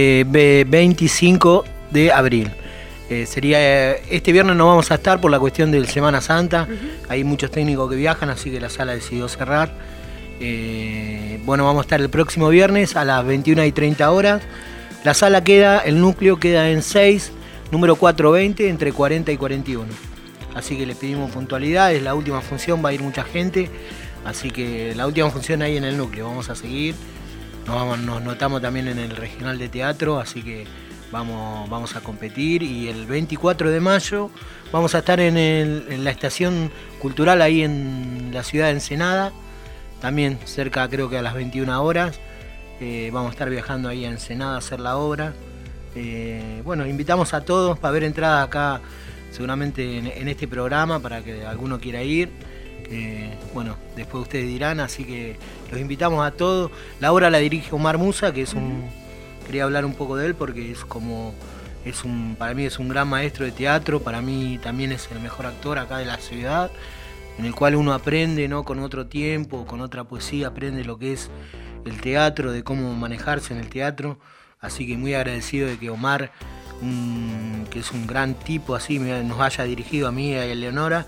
S7: 25 de abril. Sería este viernes no vamos a estar por la cuestión del Semana Santa. Hay muchos técnicos que viajan, así que la sala decidió cerrar. Bueno, vamos a estar el próximo viernes a las 21:30 horas. La sala el núcleo queda en 6, número 420, entre 40 y 41. Así que les pedimos puntualidad, es la última función, va a ir mucha gente. Así que la última función ahí en el núcleo, vamos a seguir. Nos notamos también en el regional de teatro, así que vamos a competir. Y el 24 de mayo vamos a estar en la estación cultural ahí en la ciudad de Ensenada, también cerca, creo que a las 21 horas. Vamos a estar viajando ahí a Ensenada a hacer la obra. Bueno, invitamos a todos para ver entradas acá, seguramente en este programa, para que alguno quiera ir. Bueno, después ustedes dirán, así que los invitamos a todos. La obra la dirige Omar Musa, que es quería hablar un poco de él porque para mí es un gran maestro de teatro, para mí también es el mejor actor acá de la ciudad, en el cual uno aprende, ¿no? Con otro tiempo, con otra poesía, aprende lo que es el teatro, de cómo manejarse en el teatro. Así que muy agradecido de que Omar, que es un gran tipo así, nos haya dirigido a mí y a Eleonora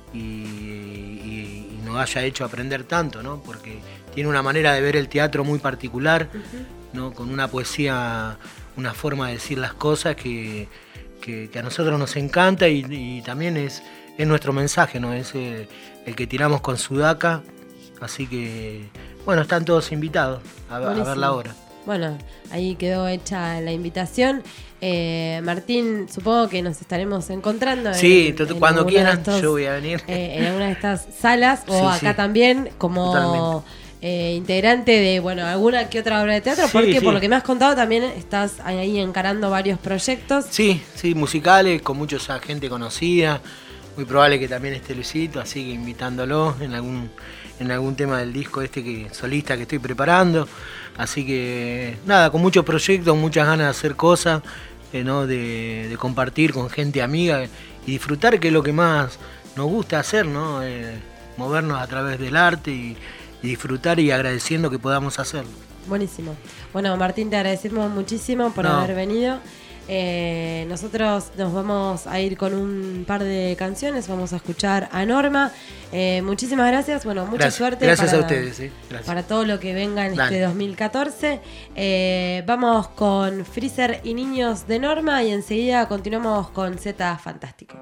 S7: y nos haya hecho aprender tanto, ¿no? Porque tiene una manera de ver el teatro muy particular, ¿no? Con una poesía, una forma de decir las cosas que a nosotros nos encanta y también es nuestro mensaje, ¿no? Es el que tiramos con Sudaca. Así que, bueno, están todos invitados a ver la obra.
S2: Bueno, ahí quedó hecha la invitación. Martín, supongo que nos estaremos encontrando.
S7: Sí, cuando quieran, yo voy a venir.
S2: En alguna de estas salas, o sí, acá sí, también, como integrante de, bueno, alguna que otra obra de teatro, porque por lo que me has contado también estás ahí encarando varios proyectos. Sí,
S7: musicales, con mucha gente conocida. Muy probable que también esté Luisito, así que invitándolo en algún tema del disco solista que estoy preparando. Así que nada, con muchos proyectos, muchas ganas de hacer cosas, ¿no? de compartir con gente amiga y disfrutar, que es lo que más nos gusta hacer, ¿no? Movernos a través del arte y disfrutar y agradeciendo que podamos hacerlo.
S2: Buenísimo. Bueno, Martín, te agradecemos muchísimo por haber venido. Nosotros nos vamos a ir con un par de canciones, vamos a escuchar a Norma. Muchísimas gracias, bueno, mucha suerte.
S7: Gracias a ustedes, sí. Gracias.
S2: Para todo lo que venga en este 2014. Vamos con Freezer y Niños de Norma y enseguida continuamos con Z Fantástico.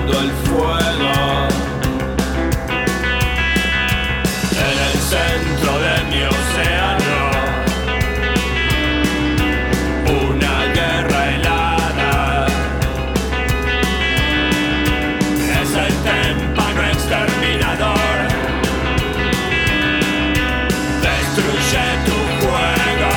S1: apagando el fuego. En el centro de mi océano, una guerra helada. Es el témpano exterminador. Destruye tu juego.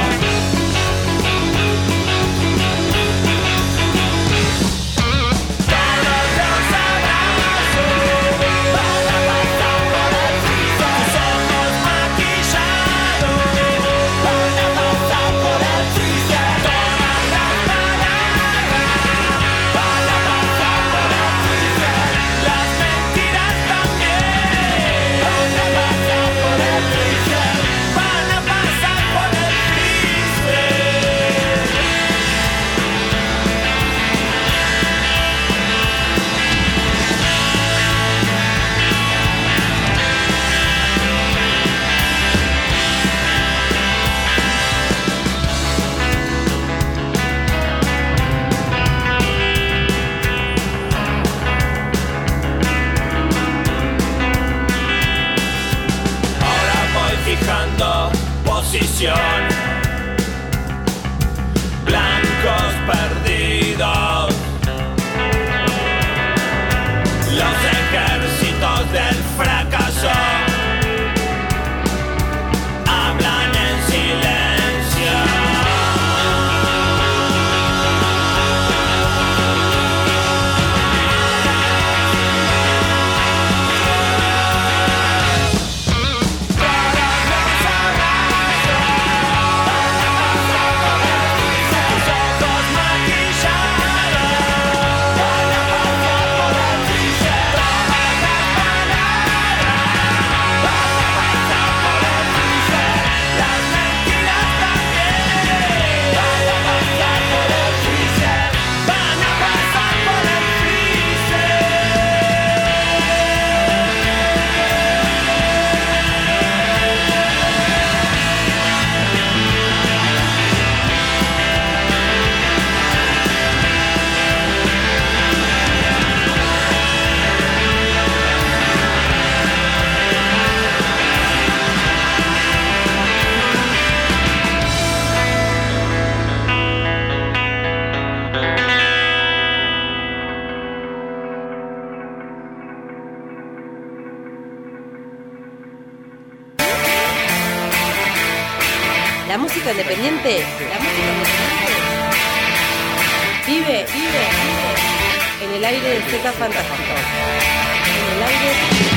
S1: Todos los abrazos van a pasar por el freezer. Tus ojos maquillados van a pasar por el freezer. Todas las palabras van a pasar por el freezer. Las mentiras también van a pasar por el freezer. Van a pasar por el freezer. Ahora voy fijando posición. Blancos perdidos. Los ejércitos del fracaso hablan en silencio. Tus ojos maquillados van a pasar por el freezer. Todas las palabras van a pasar por el freezer. Las mentiras también van a pasar por el freezer. Van a pasar por el freezer.
S2: La música independiente, vive en el aire de Z Fantástico. En el aire.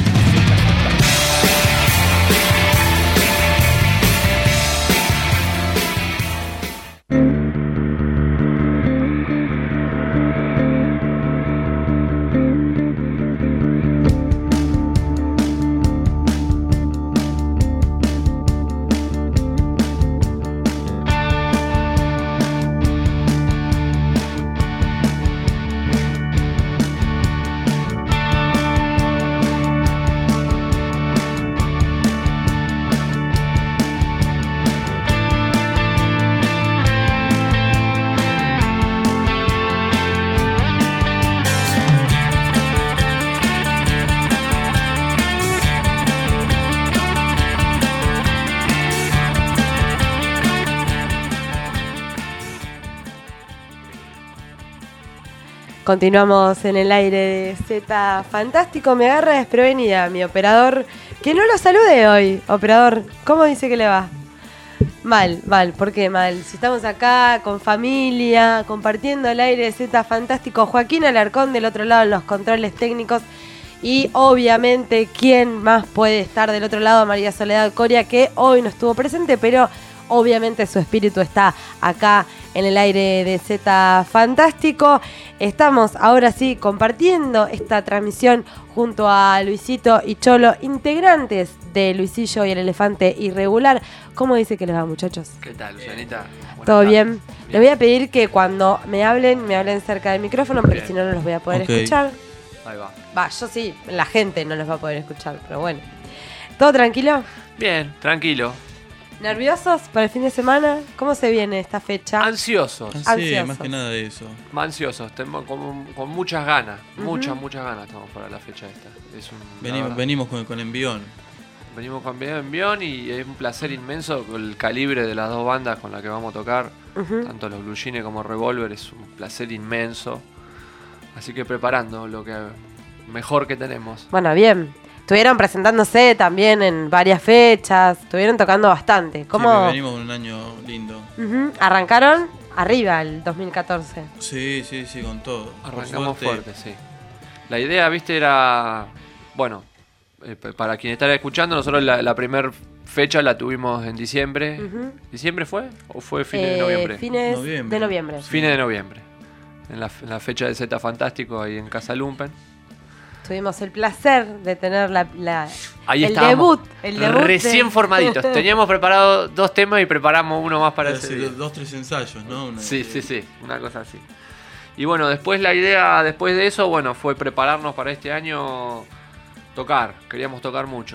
S2: Continuamos en el aire de Z Fantástico. Me agarra desprevenida mi operador, que no lo salude hoy. Operador, ¿cómo dice que le va? Mal. ¿Por qué mal? Si estamos acá con familia, compartiendo el aire de Z Fantástico. Joaquín Alarcón del otro lado en los controles técnicos. Y obviamente, ¿quién más puede estar del otro lado? María Soledad Coria, que hoy no estuvo presente, pero obviamente su espíritu está acá en el aire de Z Fantástico. Estamos ahora sí compartiendo esta transmisión junto a Luisito y Cholo, integrantes de Luisillo y el Elefante Irregular. ¿Cómo dice que les va, muchachos?
S3: ¿Qué tal, Lucianita?
S2: ¿Todo bien? Les voy a pedir que cuando me hablen cerca del micrófono, porque si no, no los voy a poder escuchar.
S3: Ahí va.
S2: Va, yo sí, la gente no los va a poder escuchar, pero bueno. ¿Todo tranquilo?
S3: Bien, tranquilo.
S2: ¿Nerviosos para el fin de semana? ¿Cómo se viene esta fecha?
S10: Ansiosos.
S11: Sí,
S2: Ansiosos.
S11: más que nada de eso.
S10: Ansiosos, tenemos con muchas ganas, muchas ganas estamos para la fecha esta.
S11: Venimos con envión.
S10: Venimos con envión y es un placer inmenso el calibre de las dos bandas con las que vamos a tocar, tanto los Blue Jeans como Revolver, es un placer inmenso. Así que preparando lo que mejor que tenemos.
S2: Bueno, bien. Estuvieron presentándose también en varias fechas, estuvieron tocando bastante. ¿Cómo?
S11: Sí, venimos con un año lindo.
S2: Arrancaron arriba el 2014.
S11: Sí, con todo.
S10: Arrancamos fuerte, sí. La idea, viste, era... Bueno, para quien está escuchando, nosotros la primera fecha la tuvimos en diciembre. ¿Diciembre fue? ¿O fue fines de noviembre?
S2: Fines de noviembre.
S10: Fines de noviembre. En la fecha de Zeta Fantástico, ahí en Casa Lumpen.
S2: Tuvimos el placer de tener
S10: Ahí
S2: el debut
S10: recién formaditos. Teníamos preparado 2 temas y preparamos uno más para ese día.
S11: 2-3 ensayos, ¿no?
S10: Sí, una cosa así. Y bueno, después la idea, después de eso, bueno, fue prepararnos para este año tocar. Queríamos tocar mucho.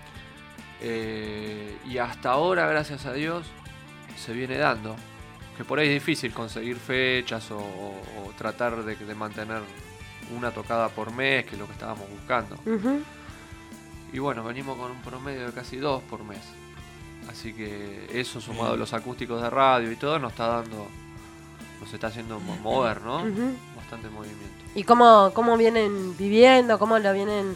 S10: Y hasta ahora, gracias a Dios, se viene dando. Que por ahí es difícil conseguir fechas o tratar de mantener una tocada por mes, que es lo que estábamos buscando. Y bueno, venimos con un promedio de casi 2 por mes. Así que eso, sumado a los acústicos de radio y todo, nos está haciendo mover, ¿no? Bastante movimiento.
S2: ¿Y cómo vienen viviendo? ¿Cómo lo vienen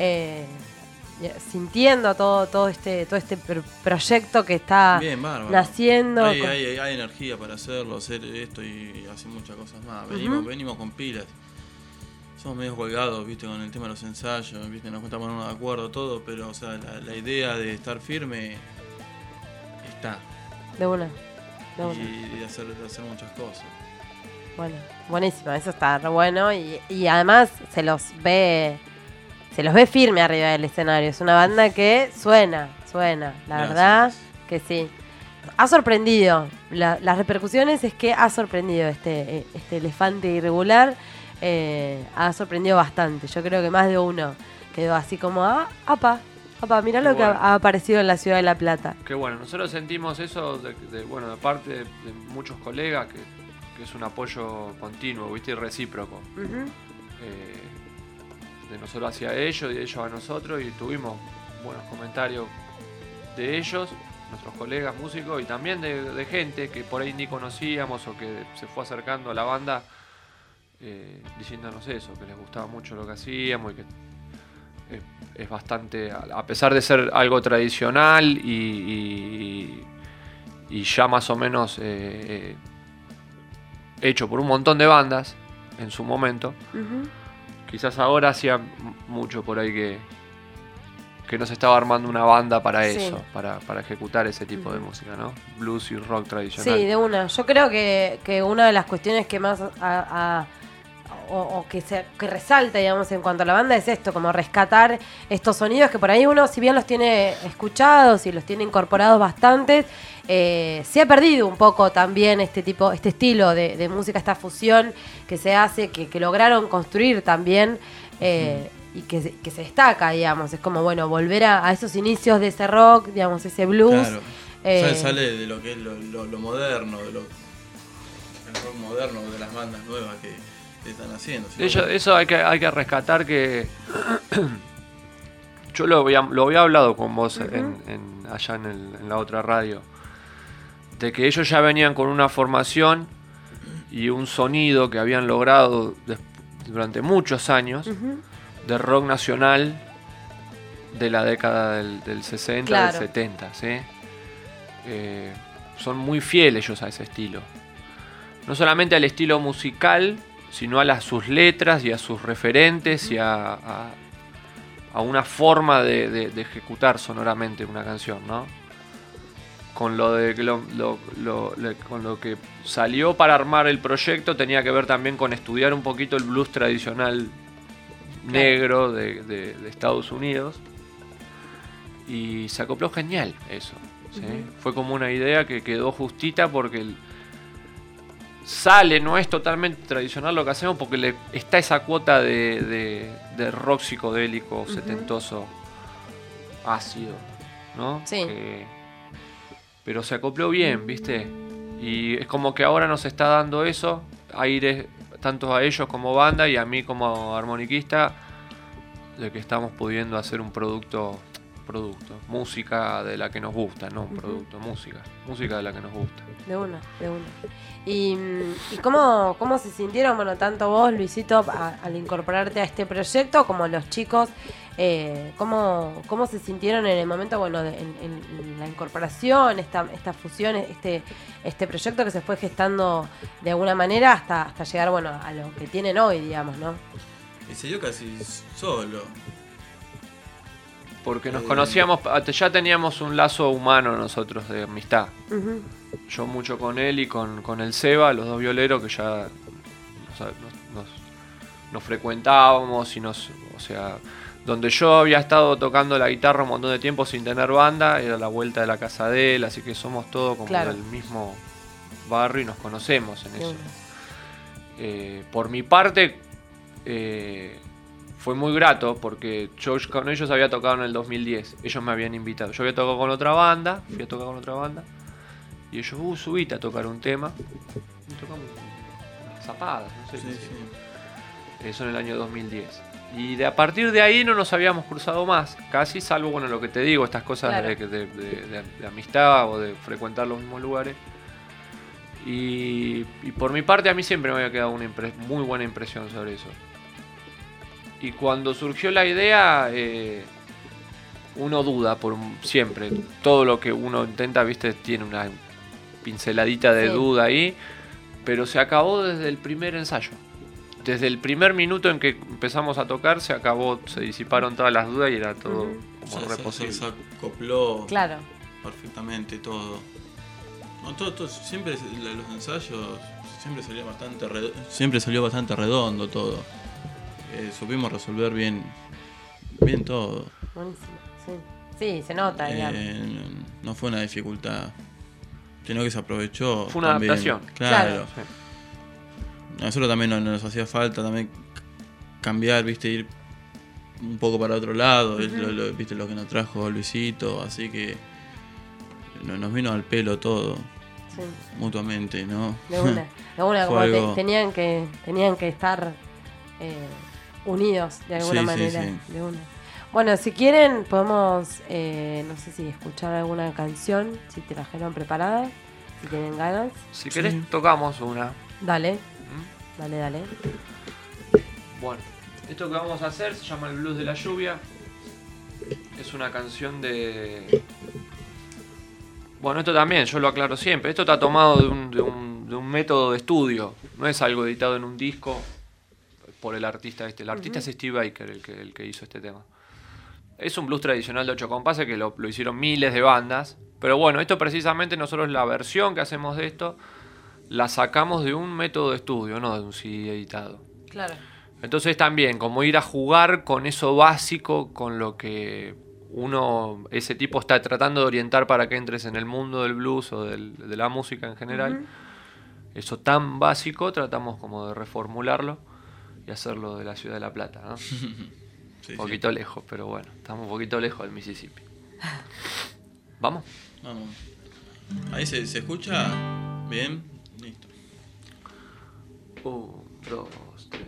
S2: sintiendo todo este proyecto que está naciendo?
S11: Hay energía para hacer esto y hacer muchas cosas más. Venimos con pilas. Somos medio colgados, viste, con el tema de los ensayos, viste, nos estamos poniendo de acuerdo todo, pero o sea, la idea de estar firme está.
S2: De una.
S11: Y de hacer muchas cosas.
S2: Bueno, buenísimo, eso está re bueno y además se los ve firme arriba del escenario. Es una banda que suena, la verdad que sí. Ha sorprendido, las repercusiones es que ha sorprendido este elefante irregular. Ha sorprendido bastante. Yo creo que más de uno quedó así como, mirá lo que ha aparecido en la ciudad de La Plata.
S10: Qué bueno, nosotros sentimos eso de parte de muchos colegas, que es un apoyo continuo, ¿viste? Y recíproco. De nosotros hacia ellos y de ellos a nosotros, y tuvimos buenos comentarios de ellos, nuestros colegas músicos, y también de gente que por ahí ni conocíamos o que se fue acercando a la banda. Diciéndonos eso, que les gustaba mucho lo que hacíamos y que es bastante, a pesar de ser algo tradicional y ya más o menos hecho por un montón de bandas en su momento, quizás ahora hacía mucho por ahí que no se estaba armando una banda para eso, para ejecutar ese tipo de música, ¿no? Blues y rock tradicional.
S2: Sí, de una. Yo creo que una de las cuestiones que más que resalta, digamos, en cuanto a la banda es esto, como rescatar estos sonidos que por ahí uno, si bien los tiene escuchados y los tiene incorporados bastantes, se ha perdido un poco también este estilo de música, esta fusión que se hace, que lograron construir también y que se destaca, digamos. Es como, bueno, volver a esos inicios de ese rock, digamos, ese blues.
S11: Claro. Sale de lo que es lo moderno, el rock moderno, de las bandas nuevas que están haciendo.
S10: Eso hay que rescatar, que yo lo había hablado con vos allá en la otra radio, de que ellos ya venían con una formación y un sonido que habían logrado durante muchos años de rock nacional de la década del 60, claro, del 70, ¿sí? Son muy fieles ellos a ese estilo, no solamente al estilo musical, sino a sus letras y a sus referentes y a una forma de ejecutar sonoramente una canción, ¿no? Con lo que salió para armar el proyecto tenía que ver también con estudiar un poquito el blues tradicional negro de Estados Unidos, y se acopló genial eso, ¿sí? Fue como una idea que quedó justita, porque no es totalmente tradicional lo que hacemos, porque está esa cuota de rock psicodélico, setentoso, ácido, ¿no?
S2: Sí.
S10: pero se acopló bien, ¿viste? Y es como que ahora nos está dando eso, aire tanto a ellos como banda y a mí como armoniquista, de que estamos pudiendo hacer un producto, música de la que nos gusta, no un producto, música de la que nos gusta.
S2: De una. ¿Y cómo se sintieron, bueno, tanto vos, Luisito, al incorporarte a este proyecto, como los chicos, cómo se sintieron en el momento, bueno, en la incorporación, esta fusión, este proyecto que se fue gestando de alguna manera hasta llegar, bueno, a lo que tienen hoy, digamos, ¿no?
S11: Y se dio casi solo.
S10: Porque nos conocíamos, ya teníamos un lazo humano nosotros de amistad. Yo mucho con él y con el Seba, los dos violeros que ya nos frecuentábamos y o sea, donde yo había estado tocando la guitarra un montón de tiempo sin tener banda, era la vuelta de la casa de él, así que somos todos como del mismo barrio y nos conocemos en eso. Por mi parte, fue muy grato porque yo con ellos había tocado en el 2010. Ellos me habían invitado. Yo había tocado con otra banda, fui a tocar con otra banda. Y ellos, subite a tocar un tema. Y tocamos unas zapadas, no sé qué. Sí. Eso en el año 2010. Y a partir de ahí no nos habíamos cruzado más. Casi, salvo, bueno, lo que te digo, estas cosas de amistad o de frecuentar los mismos lugares. Y por mi parte a mí siempre me había quedado una muy buena impresión sobre eso. Y cuando surgió la idea, uno duda siempre. Todo lo que uno intenta, viste, tiene una pinceladita de duda ahí. Pero se acabó desde el primer ensayo. Desde el primer minuto en que empezamos a tocar, se disiparon todas las dudas y era todo como reposible.
S11: Se acopló
S2: claro.
S11: Perfectamente todo. No, todo, siempre los ensayos siempre salió bastante redondo todo. Supimos resolver bien todo.
S2: Buenísimo, sí, se nota.
S11: No fue una dificultad, sino que se aprovechó.
S10: Fue una adaptación.
S11: Claro. A nosotros también nos hacía falta también cambiar, viste, ir un poco para otro lado, viste lo que nos trajo Luisito, así que nos vino al pelo todo. Mutuamente, ¿no? De
S2: una como tenían que estar unidos de alguna manera. Sí. De una. Bueno, si quieren podemos, no sé si escuchar alguna canción, si te trajeron preparada, si tienen ganas.
S10: Si querés tocamos una.
S2: Dale. Dale.
S10: Bueno, esto que vamos a hacer se llama El Blues de la Lluvia. Es una canción de... Bueno, esto también, yo lo aclaro siempre. Esto está tomado de un método de estudio. No es algo editado en un disco por el artista este. El artista es Steve Baker, el que hizo este tema. Es un blues tradicional de 8 compases que lo hicieron miles de bandas. Pero bueno, esto precisamente nosotros la versión que hacemos de esto la sacamos de un método de estudio, no de un CD editado.
S2: Claro.
S10: Entonces también, como ir a jugar con eso básico, con lo que ese tipo está tratando de orientar para que entres en el mundo del blues o de la música en general. Eso tan básico, tratamos como de reformularlo y hacerlo de la ciudad de La Plata, ¿no? Un poquito lejos, pero bueno, estamos un poquito lejos del Mississippi. ¿Vamos?
S11: Vamos. Ahí se escucha bien. Listo.
S10: 1, 2, 3.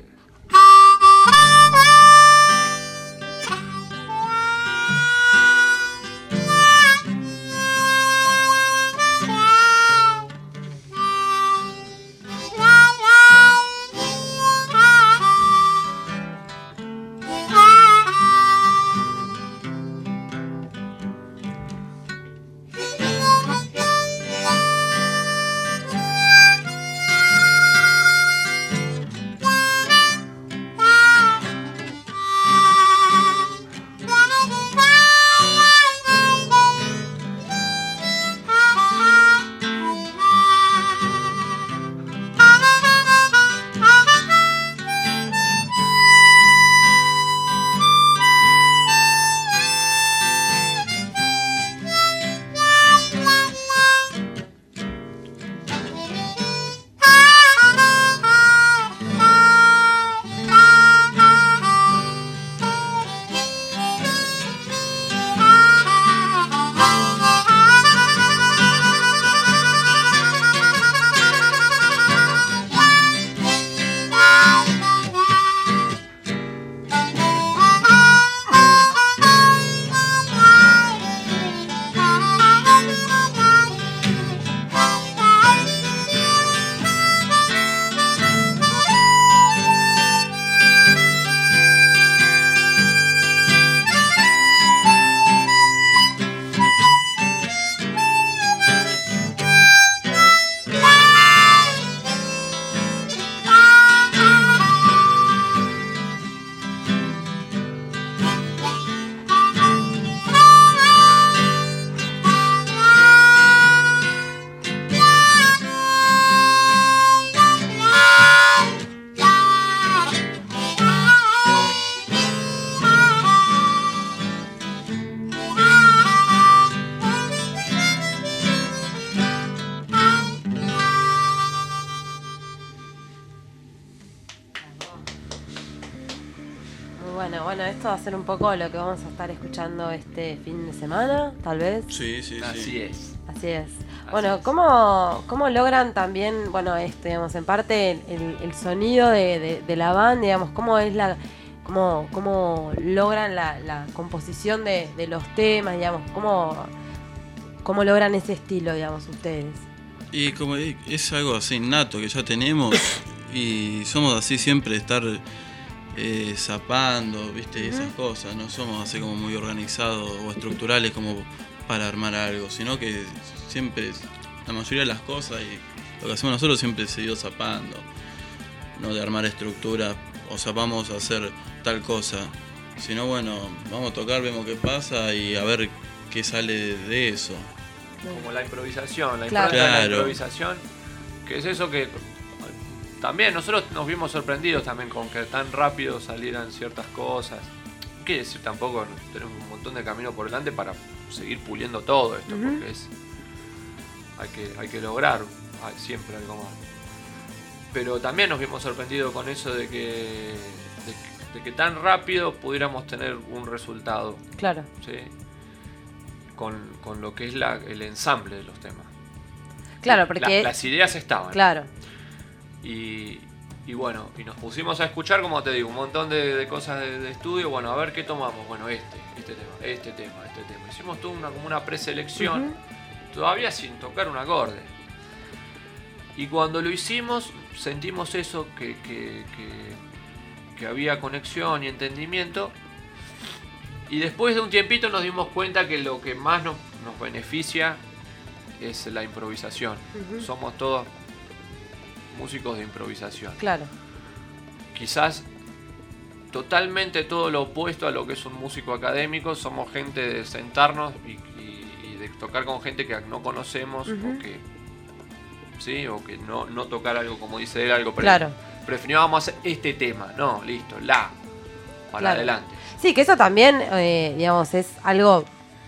S2: Bueno, esto va a ser un poco lo que vamos a estar escuchando este fin de semana, tal vez.
S11: Sí.
S10: Así es.
S2: Así es. Bueno, ¿cómo logran también, digamos, en parte el sonido de la banda, digamos, cómo cómo logran la composición de los temas, digamos, cómo logran ese estilo, digamos, ustedes?
S11: Y como es algo así innato que ya tenemos y somos así siempre estar zapando, ¿viste? Esas cosas, no somos así como muy organizados o estructurales como para armar algo, sino que siempre, la mayoría de las cosas y lo que hacemos nosotros siempre se dio zapando, no de armar estructuras, o sea, vamos a hacer tal cosa, sino bueno, vamos a tocar, vemos qué pasa y a ver qué sale de eso.
S10: Como la improvisación,
S2: Claro.
S10: impronta de la improvisación, que es eso que también nosotros nos vimos sorprendidos también con que tan rápido salieran ciertas cosas. No quiere decir tampoco, tenemos un montón de camino por delante para seguir puliendo todo esto, porque hay que lograr siempre algo más. Pero también nos vimos sorprendidos con eso de que tan rápido pudiéramos tener un resultado.
S2: Claro.
S10: ¿Sí? Con lo que es el ensamble de los temas.
S2: Claro, porque...
S10: Las ideas estaban.
S2: Claro.
S10: Y bueno, y nos pusimos a escuchar, como te digo, un montón de cosas de estudio. Bueno, a ver qué tomamos. Bueno, este tema. Hicimos toda como una preselección, todavía sin tocar un acorde. Y cuando lo hicimos, sentimos eso, que había conexión y entendimiento. Y después de un tiempito nos dimos cuenta que lo que más nos beneficia es la improvisación. Somos todos músicos de improvisación.
S2: Claro.
S10: Quizás totalmente todo lo opuesto a lo que es un músico académico. Somos gente de sentarnos y de tocar con gente que no conocemos o que no tocar algo, como dice él, algo preferíamos hacer este tema. No, listo, para adelante.
S2: Sí, que eso también, digamos, es algo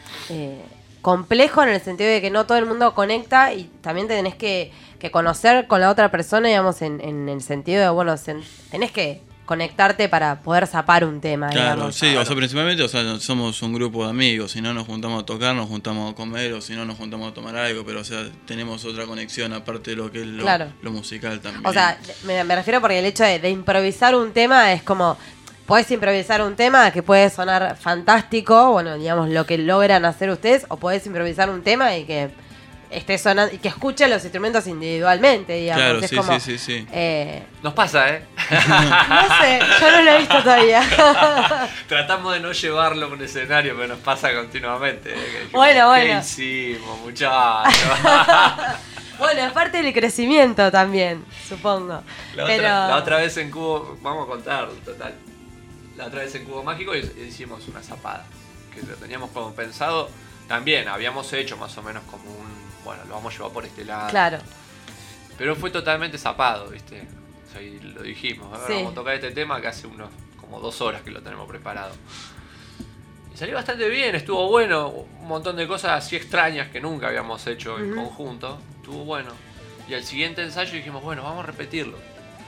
S2: complejo en el sentido de que no todo el mundo conecta y también tenés que conocer con la otra persona, digamos, en el sentido de, bueno, tenés que conectarte para poder zapar un tema,
S11: claro,
S2: digamos.
S11: sí, o sea, principalmente, o sea, somos un grupo de amigos, si no nos juntamos a tocar, nos juntamos a comer, o si no nos juntamos a tomar algo, pero o sea, tenemos otra conexión aparte de lo que es lo musical también.
S2: O sea, me refiero porque el hecho de improvisar un tema es como... Podés improvisar un tema que puede sonar fantástico, bueno, digamos, lo que logran hacer ustedes, o podés improvisar un tema y que esté sonando, y que escuche los instrumentos individualmente, digamos.
S11: Claro,
S2: es
S11: sí,
S2: como,
S11: sí.
S10: Nos pasa,
S2: No sé, yo no lo he visto todavía.
S10: Tratamos de no llevarlo a un escenario, pero nos pasa continuamente.
S2: Bueno.
S10: ¿Qué hicimos, muchachos?
S2: Bueno, es parte del crecimiento también, supongo.
S10: La otra vez en Cubo, vamos a contar, total. La otra vez en Cubo Mágico hicimos una zapada, que lo teníamos como pensado. También habíamos hecho más o menos como lo vamos a llevar por este lado.
S2: Claro.
S10: Pero fue totalmente zapado, ¿viste? O sea, y lo dijimos, vamos a tocar este tema que hace como 2 horas que lo tenemos preparado. Y salió bastante bien, estuvo bueno. Un montón de cosas así extrañas que nunca habíamos hecho en conjunto. Estuvo bueno. Y al siguiente ensayo dijimos, bueno, vamos a repetirlo.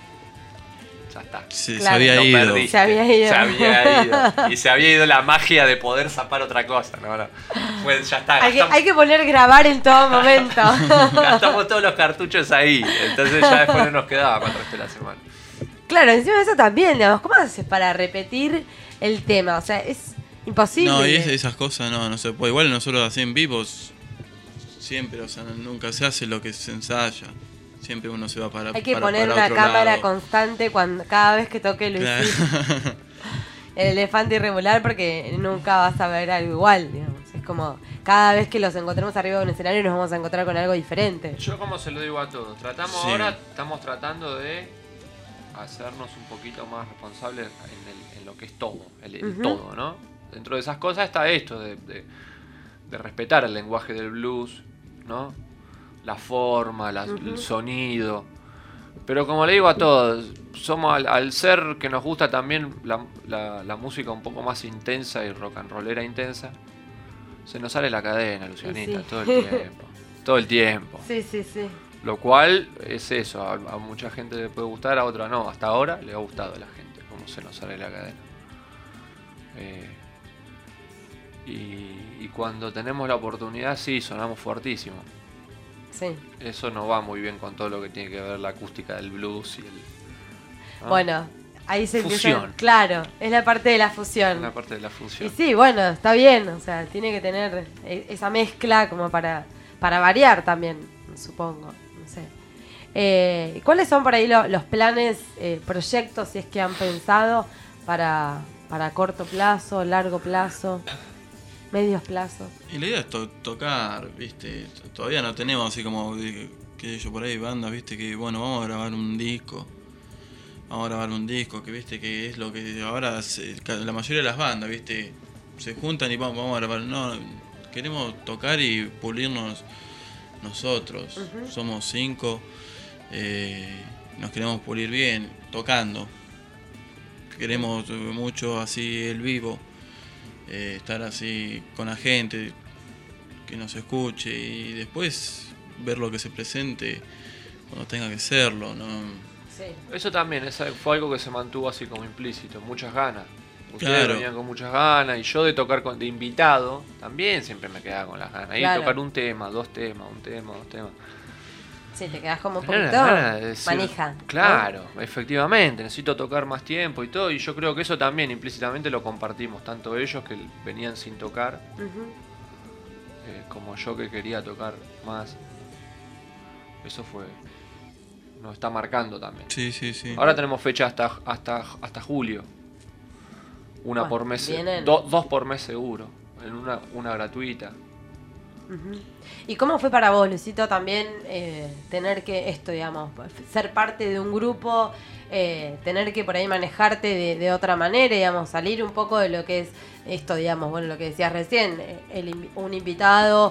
S10: Ya está.
S11: Sí, se había ido.
S2: Se había ido.
S10: Y se había ido la magia de poder zapar otra cosa. No. Pues ya está.
S2: Hay que poner grabar en todo momento.
S10: Gastamos todos los cartuchos ahí. Entonces ya después no nos quedaba para el resto de la semana.
S2: Claro, encima de eso también, digamos, ¿cómo haces para repetir el tema? O sea, es imposible.
S11: No, y esas cosas no se puede. Igual nosotros así en vivos siempre, o sea, nunca se hace lo que se ensaya. Siempre uno se va para
S2: hay que poner una cámara constante cada vez que toque Luisito.
S11: Claro.
S2: El elefante irregular, porque nunca vas a ver algo igual, digamos. Es como cada vez que los encontremos arriba de un escenario nos vamos a encontrar con algo diferente.
S10: Yo como se lo digo a todos, ahora estamos tratando de hacernos un poquito más responsables en lo que es todo, el todo, ¿no? Dentro de esas cosas está esto de respetar el lenguaje del blues, ¿no? La forma, el sonido. Pero como le digo a todos, somos al ser que nos gusta también la música un poco más intensa y rock and rollera intensa, se nos sale la cadena, Lucianita, todo el tiempo. Todo el tiempo.
S2: Sí.
S10: Lo cual es eso, a mucha gente le puede gustar, a otra no. Hasta ahora le ha gustado a la gente, cómo se nos sale la cadena. Y cuando tenemos la oportunidad, sí, sonamos fuertísimo.
S2: Sí.
S10: Eso no va muy bien con todo lo que tiene que ver la acústica del blues y el... ¿no?
S2: Bueno, ahí se
S10: Fusión.
S2: empieza... Claro, es la parte de la fusión.
S10: La parte de la fusión.
S2: Y sí, bueno, está bien, o sea, tiene que tener esa mezcla como para variar también, supongo, no sé. ¿Cuáles son por ahí los planes, proyectos, si es que han pensado para corto plazo, largo plazo, medios plazos?
S11: Y la idea es tocar, ¿viste? Todavía no tenemos así como, que yo por ahí bandas, ¿viste? Que bueno, vamos a grabar un disco. Que viste que es lo que ahora la mayoría de las bandas, viste, se juntan y vamos a grabar. No, queremos tocar y pulirnos nosotros.
S2: Ujú.
S11: Somos 5, nos queremos pulir bien, tocando. Queremos mucho así el vivo, estar así con la gente, que nos escuche y después ver lo que se presente cuando tenga que serlo, ¿no?
S2: Sí.
S10: Eso también fue algo que se mantuvo así como implícito, muchas ganas. Ustedes
S11: Claro.
S10: venían con muchas ganas y yo de tocar de invitado también siempre me quedaba con las ganas. Y
S2: Claro.
S10: tocar un tema, dos temas.
S2: Sí, te quedás como un
S10: Tener
S2: poquito
S10: las ganas de decir,
S2: manija, ¿no?
S10: Claro, efectivamente, necesito tocar más tiempo y todo. Y yo creo que eso también implícitamente lo compartimos, tanto ellos que venían sin tocar,
S2: Ujú.
S10: como yo que quería tocar más. Eso nos está marcando también.
S11: Sí, sí, sí.
S10: Ahora tenemos fecha hasta julio. Una
S2: Bueno,
S10: por mes,
S2: vienen.
S10: dos por mes seguro. En una gratuita.
S2: Ujú. ¿Y cómo fue para vos, Luisito, también tener que digamos, ser parte de un grupo, tener que por ahí manejarte de otra manera, digamos, salir un poco de lo que es esto, digamos, bueno, lo que decías recién, un invitado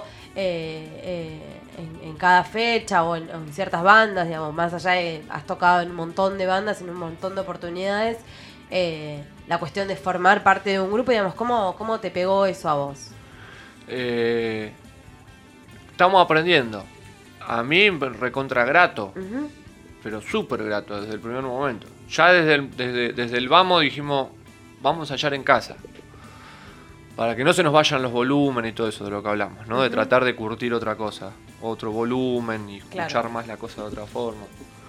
S2: en cada fecha o en ciertas bandas, digamos, más allá de has tocado en un montón de bandas, en un montón de oportunidades, la cuestión de formar parte de un grupo, digamos, ¿cómo te pegó eso a vos?
S10: Estamos aprendiendo. A mí recontra grato,
S2: Ujú.
S10: pero súper grato desde el primer momento. Ya desde el vamos dijimos, vamos a ensayar en casa. Para que no se nos vayan los volúmenes y todo eso de lo que hablamos, ¿no? De
S2: Ujú.
S10: tratar de curtir otra cosa, otro volumen y escuchar
S2: Claro.
S10: más la cosa de otra forma.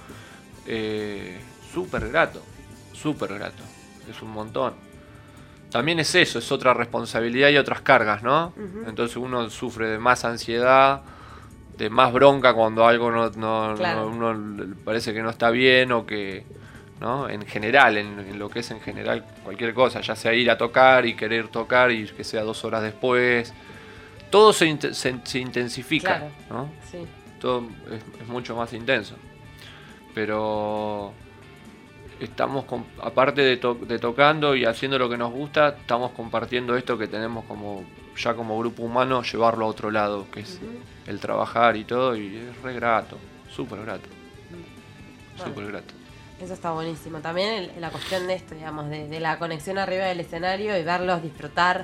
S10: Súper grato, es un montón. También es eso, es otra responsabilidad y otras cargas, ¿no?
S2: Ujú.
S10: Entonces uno sufre de más ansiedad, de más bronca cuando algo
S2: Claro.
S10: uno le parece que no está bien o que, ¿no? En general, en lo que es en general cualquier cosa, ya sea ir a tocar y querer tocar y que sea 2 horas después, todo se intensifica,
S2: Claro.
S10: ¿no?
S2: Sí.
S10: Todo es mucho más intenso. Pero estamos, aparte de tocando y haciendo lo que nos gusta, estamos compartiendo esto que tenemos ya como grupo humano, llevarlo a otro lado, que es
S2: Ujú.
S10: el trabajar y todo, y es re grato, súper grato,
S2: Bueno.
S10: súper grato.
S2: Eso está buenísimo. También la cuestión de esto, digamos, de la conexión arriba del escenario y verlos disfrutar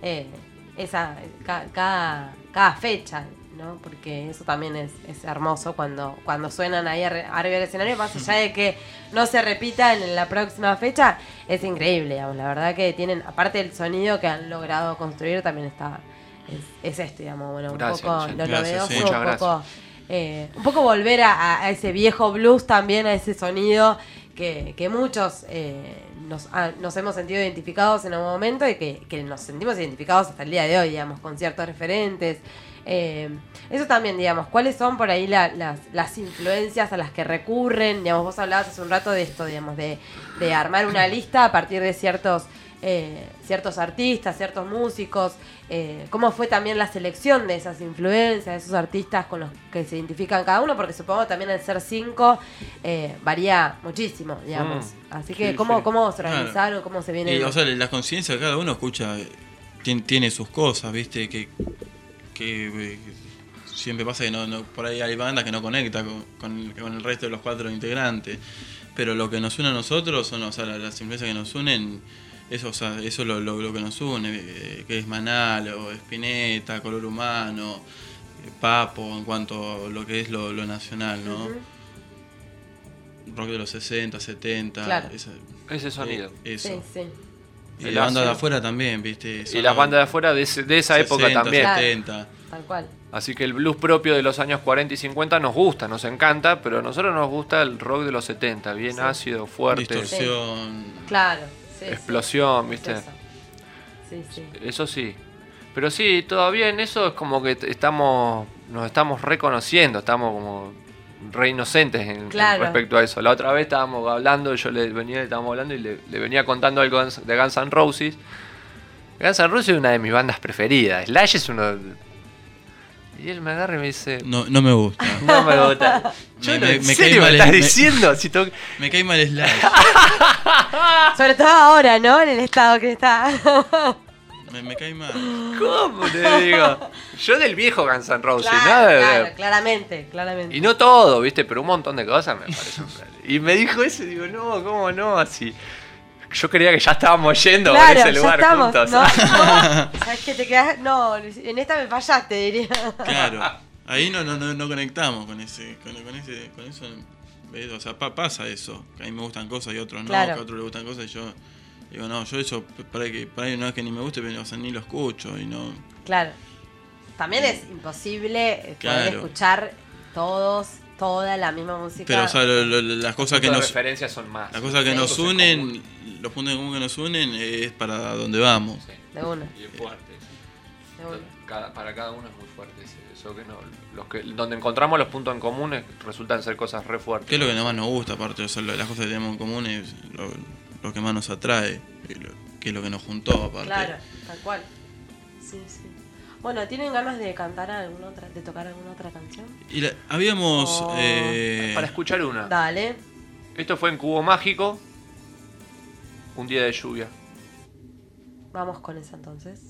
S2: cada fecha, ¿no? Porque eso también es hermoso cuando suenan ahí arriba del escenario, más allá de que no se repita en la próxima fecha, es increíble, digamos. La verdad que tienen, aparte del sonido que han logrado construir, también es esto, digamos, bueno,
S10: Gracias,
S2: un poco
S10: Luciano.
S2: lo
S11: Gracias,
S2: novedoso,
S11: sí.
S10: Muchas
S2: un poco volver a ese viejo blues también, a ese sonido que muchos nos hemos sentido identificados en algún momento y que nos sentimos identificados hasta el día de hoy, digamos, con ciertos referentes. Eso también, digamos, ¿cuáles son por ahí las influencias a las que recurren? Digamos, vos hablabas hace un rato de esto, digamos, de armar una lista a partir de ciertos artistas, ciertos músicos. ¿Cómo fue también la selección de esas influencias, de esos artistas con los que se identifican cada uno? Porque supongo también al ser 5 varía muchísimo, digamos. Así que,
S10: Sí,
S2: ¿cómo
S10: sí.
S2: se organizaron? ¿Cómo se viene?
S11: Y, o sea, la conciencia de cada uno escucha, tiene sus cosas, ¿viste? Que siempre pasa que no, por ahí hay bandas que no conectan con el resto de los 4 integrantes. Pero lo que nos une a nosotros son, o sea, las influencias que nos unen, eso, o sea, eso es lo que nos une, que es Manal, o Spinetta, Color Humano, Papo, en cuanto a lo que es lo nacional, ¿no?
S2: Ujú.
S11: Rock de los 60, 70,
S2: Claro.
S10: Ese sonido.
S11: eso.
S2: Sí, sí.
S11: Y las bandas de afuera también, ¿viste?
S10: Y las bandas de afuera de esa época también.
S11: 70.
S2: Tal cual.
S10: Así que el blues propio de los años 40 y 50 nos gusta, nos encanta, pero a nosotros nos gusta el rock de los 70, bien ácido, fuerte.
S11: Distorsión.
S2: Claro.
S10: Explosión, ¿viste?
S2: Sí.
S10: Eso sí. Pero sí, todavía en eso es como que nos estamos reconociendo, estamos como re inocentes en respecto a eso. La otra vez estábamos hablando, estábamos hablando y le venía contando algo de Guns N' Roses. Guns N' Roses es una de mis bandas preferidas. Slash es uno... Y él me agarra y me dice...
S11: No me gusta.
S10: No me gusta.
S11: Me cae mal.
S10: ¿Estás diciendo?
S11: Me cae mal Slash.
S2: Sobre todo ahora, ¿no? En el estado que está.
S11: Me cae mal.
S10: ¿Cómo te digo? Yo del viejo Guns N' Roses.
S2: Claro, claramente.
S10: Y no todo, ¿viste? Pero un montón de cosas me parecen. Y me dijo eso y digo, no, ¿cómo no? Así... Yo creía que ya estábamos yendo a ese lugar juntos.
S2: No, ¿sabes qué te quedas? No, en esta me fallaste, diría.
S11: Claro, ahí no conectamos con eso. O sea, pasa eso. Que a mí me gustan cosas y a otros no, que a otros les gustan cosas y yo digo, no, yo eso, para ahí no es que ni me guste, pero ni lo escucho y no.
S2: Claro. También es imposible poder escuchar toda la misma música.
S11: Pero, o sea, las cosas que nos...
S10: Las referencias son más.
S11: Las cosas que nos unen, los puntos en común que nos unen es para donde vamos.
S2: Sí. De una.
S10: Y es fuerte. De una. Para cada uno es muy fuerte. Eso que donde encontramos los puntos en común resultan ser cosas re fuertes.
S11: ¿Qué es lo que más nos gusta, aparte? O sea, las cosas que tenemos en común es lo que más nos atrae, que es lo que nos juntó, aparte.
S2: Claro, tal cual. Sí. Bueno, ¿tienen ganas de cantar de tocar alguna otra canción?
S11: Habíamos...
S10: Para escuchar una.
S2: Dale.
S10: Esto fue en Cubo Mágico, un día de lluvia.
S2: Vamos con esa entonces.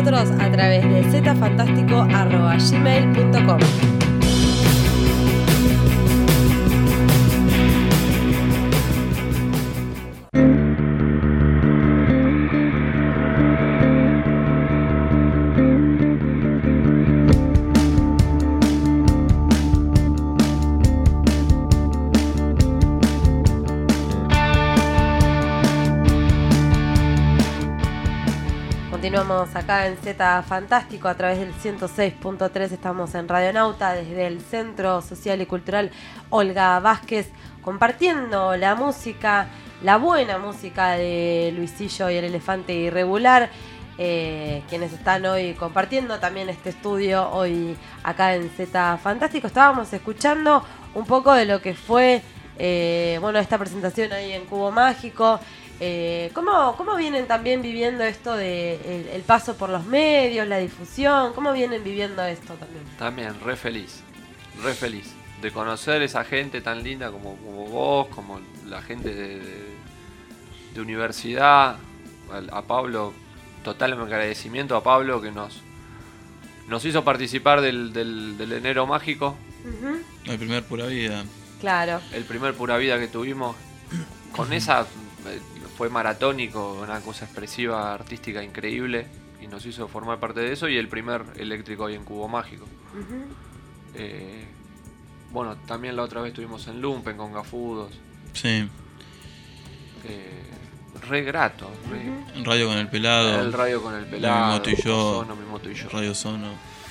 S2: nosotros a través de zfantastico@gmail.com. Continuamos acá en Z Fantástico a través del 106.3. Estamos en Radionauta desde el Centro Social y Cultural Olga Vázquez, compartiendo la música, la buena música de Luisillo y el Elefante Irregular, quienes están hoy compartiendo también este estudio hoy acá en Z Fantástico. Estábamos escuchando un poco de lo que fue esta presentación ahí en Cubo Mágico. ¿Cómo vienen también viviendo esto de el paso por los medios, la difusión? ¿Cómo vienen viviendo esto también?
S10: También, re feliz de conocer esa gente tan linda como vos, como la gente de universidad. A Pablo, total agradecimiento a Pablo que nos hizo participar del enero mágico.
S2: Uh-huh.
S11: El primer Pura Vida.
S2: Claro.
S10: El primer Pura Vida que tuvimos. Con esa fue maratónico, una cosa expresiva, artística increíble, y nos hizo formar parte de eso, y el primer eléctrico hoy en Cubo Mágico.
S2: Uh-huh.
S10: También la otra vez estuvimos en Lumpen con Gafudos.
S11: Sí.
S10: Re grato.
S2: Uh-huh.
S11: En Radio con el Pelado.
S10: El Radio con el Pelado.
S11: Mi Moto y Yo.
S10: Mi Moto y Yo.
S11: Radio Sono.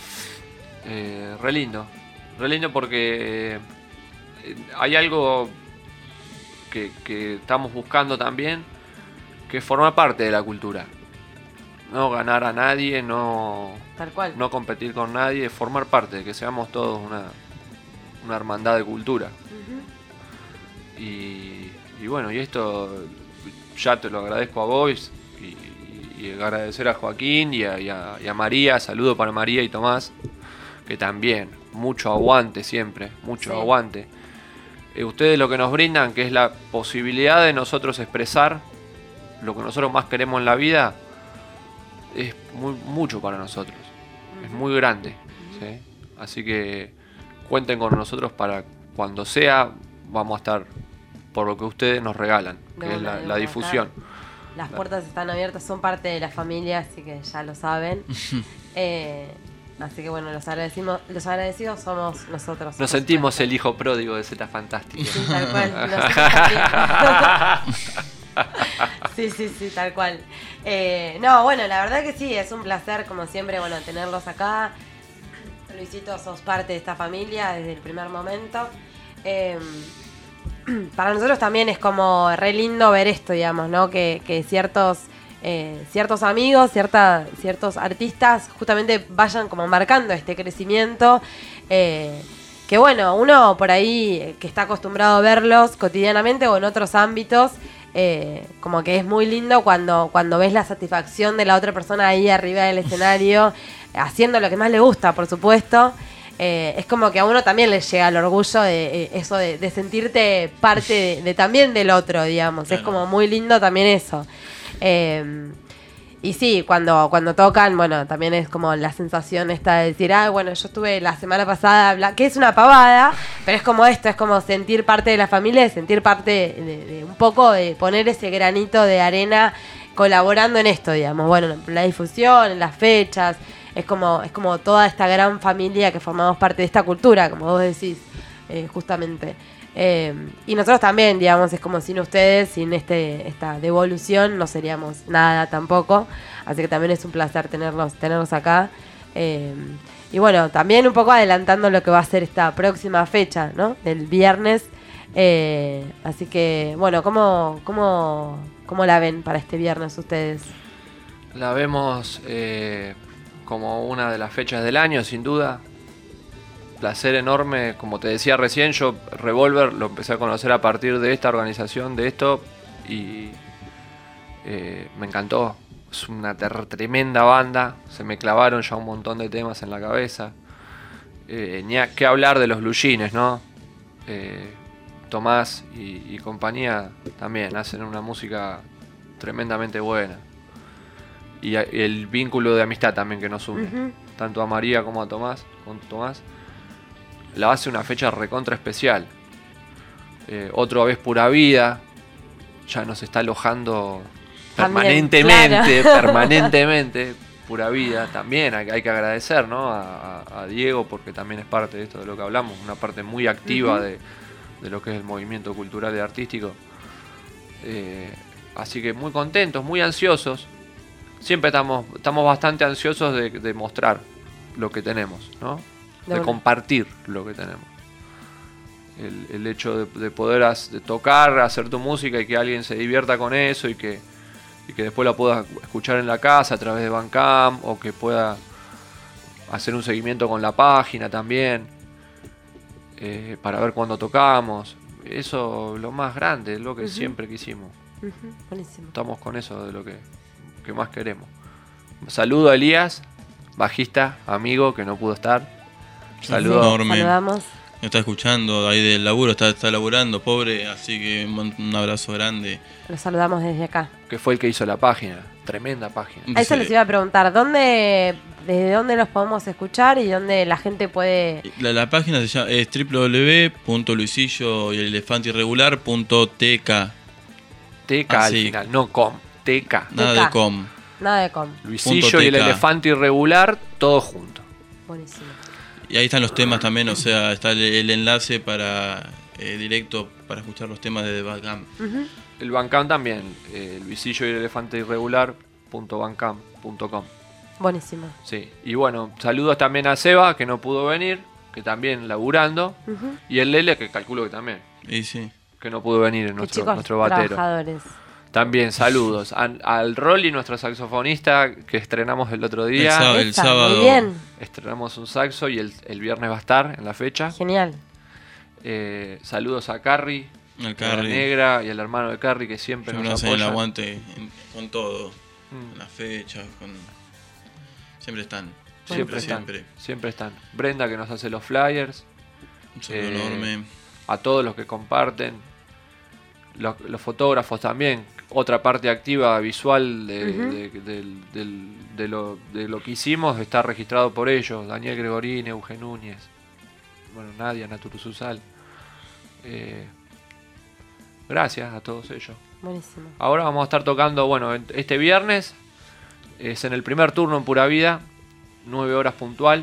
S10: Re lindo porque hay algo que estamos buscando también, que es formar parte de la cultura. No ganar a nadie, no,
S2: tal cual,
S10: no competir con nadie, formar parte, que seamos todos una hermandad de cultura.
S2: Uh-huh.
S10: Y esto ya te lo agradezco a vos y agradecer a Joaquín y a María. Saludo para María y Tomás, que también, mucho aguante siempre, mucho aguante. Ustedes lo que nos brindan, que es la posibilidad de nosotros expresar lo que nosotros más queremos en la vida, es mucho para nosotros. Uh-huh. Es muy grande. Uh-huh. ¿Sí? Así que cuenten con nosotros para cuando sea, vamos a estar por lo que ustedes nos regalan, que es la difusión.
S2: Las puertas están abiertas, son parte de la familia, así que ya lo saben. Así que los agradecidos somos nosotros.
S10: Nos sentimos el hijo pródigo de Z Fantástico.
S2: Sí, tal cual. Sí, tal cual. La verdad que sí, es un placer, como siempre, tenerlos acá. Luisito, sos parte de esta familia desde el primer momento. Para nosotros también es como re lindo ver esto, digamos, ¿no? Que ciertos amigos, ciertos artistas justamente vayan como marcando este crecimiento, que uno por ahí que está acostumbrado a verlos cotidianamente o en otros ámbitos, como que es muy lindo cuando ves la satisfacción de la otra persona ahí arriba del escenario, haciendo lo que más le gusta, por supuesto. Es como que a uno también le llega el orgullo de eso, de sentirte parte también del otro, digamos. Claro. Es como muy lindo también eso. Y sí, cuando tocan, también es como la sensación esta de decir, yo estuve la semana pasada, que es una pavada, pero es como esto, es como sentir parte de la familia, sentir parte de un poco, de poner ese granito de arena colaborando en esto, digamos, en la difusión, en las fechas, es como toda esta gran familia que formamos parte de esta cultura, como vos decís, justamente. Y nosotros también, digamos, es como sin ustedes, sin esta devolución, no seríamos nada tampoco. Así que también es un placer tenerlos acá. Y también un poco adelantando lo que va a ser esta próxima fecha, ¿no? Del viernes. Así que, ¿cómo la ven para este viernes ustedes?
S10: La vemos como una de las fechas del año, sin duda. Placer enorme, como te decía recién, yo Revolver lo empecé a conocer a partir de esta organización, de esto, y me encantó. Es una tremenda banda, se me clavaron ya un montón de temas en la cabeza. Ni a qué hablar de los Blue Jeans, ¿no? Tomás y compañía también hacen una música tremendamente buena. y el vínculo de amistad también que nos une,
S2: Ujú.
S10: tanto a María como a Tomás, la hace una fecha recontra especial. Otra vez Pura Vida, ya nos está alojando
S2: También,
S10: permanentemente,
S2: claro.
S10: permanentemente. Pura Vida, también hay que agradecer, ¿no? a Diego, porque también es parte de esto de lo que hablamos, una parte muy activa
S2: Ujú.
S10: de lo que es el movimiento cultural y artístico. Así que muy contentos, muy ansiosos. Siempre estamos bastante ansiosos de mostrar lo que tenemos, ¿no?
S2: De
S10: De
S2: una.
S10: compartir lo que tenemos. El hecho de poder de tocar, hacer tu música y que alguien se divierta con eso y que después la pueda escuchar en la casa a través de Bandcamp, o que pueda hacer un seguimiento con la página también, para ver cuándo tocamos. Eso es lo más grande, es lo que
S2: Ujú.
S10: siempre quisimos.
S2: Ujú, buenísimo.
S10: Estamos con eso de lo que más queremos. Saludo a Elías, bajista, amigo, que no pudo estar. Saludo.
S11: Enorme.
S2: Saludamos.
S11: Me está escuchando ahí del laburo, está laburando, pobre, así que un abrazo grande.
S2: Lo saludamos desde acá.
S10: Que fue el que hizo la página. Tremenda página.
S2: A eso les iba a preguntar, ¿desde dónde los podemos escuchar y dónde la gente puede...?
S11: La página es www.luisilloyelelefanteirregular.tk.
S10: TK al
S11: Así.
S10: final, no com. TK.
S11: Nada
S2: TK.
S11: de com.
S2: Nada de com.
S10: Luisillo y el
S11: .tk.
S10: elefante irregular, todo junto.
S2: Buenísimo.
S11: Y ahí están los temas también, o sea, está el enlace para directo para escuchar los temas de Bandcamp.
S2: Ujú.
S10: El Bandcamp también, Luisillo y el elefante irregular.bandcamp.com.
S2: Buenísimo.
S10: Sí, y bueno, saludos también a Seba, que no pudo venir, que también laburando,
S2: Ujú.
S10: y el Lele, que calculo que también,
S11: Y sí.
S10: que no pudo venir,
S2: Qué
S10: nuestro
S2: chicos
S10: batero.
S2: trabajadores.
S10: También saludos al Rolly, nuestro saxofonista, que estrenamos el otro día.
S11: El
S2: Esa,
S11: sábado.
S2: Muy bien.
S10: Estrenamos un saxo y el viernes va a estar en la fecha.
S2: Genial.
S10: Saludos a Carrie,
S11: El
S10: a la
S11: Carrie.
S10: Negra y al hermano de Carrie, que siempre
S11: Siempre
S10: nos
S11: hacen el
S10: apoyan.
S11: aguante con todo.
S10: Mm.
S11: Con las fechas, siempre están.
S10: Siempre están. Brenda, que nos hace los flyers.
S11: Un saludo enorme.
S10: A todos los que comparten. Los fotógrafos también. Otra parte activa visual de lo que hicimos está registrado por ellos. Daniel Gregorín, Eugen Núñez. Bueno, Nadia Naturuzusal. Gracias a todos ellos.
S2: Buenísimo.
S10: Ahora vamos a estar tocando, bueno, este viernes es en el primer turno en Pura Vida, 9 horas puntual.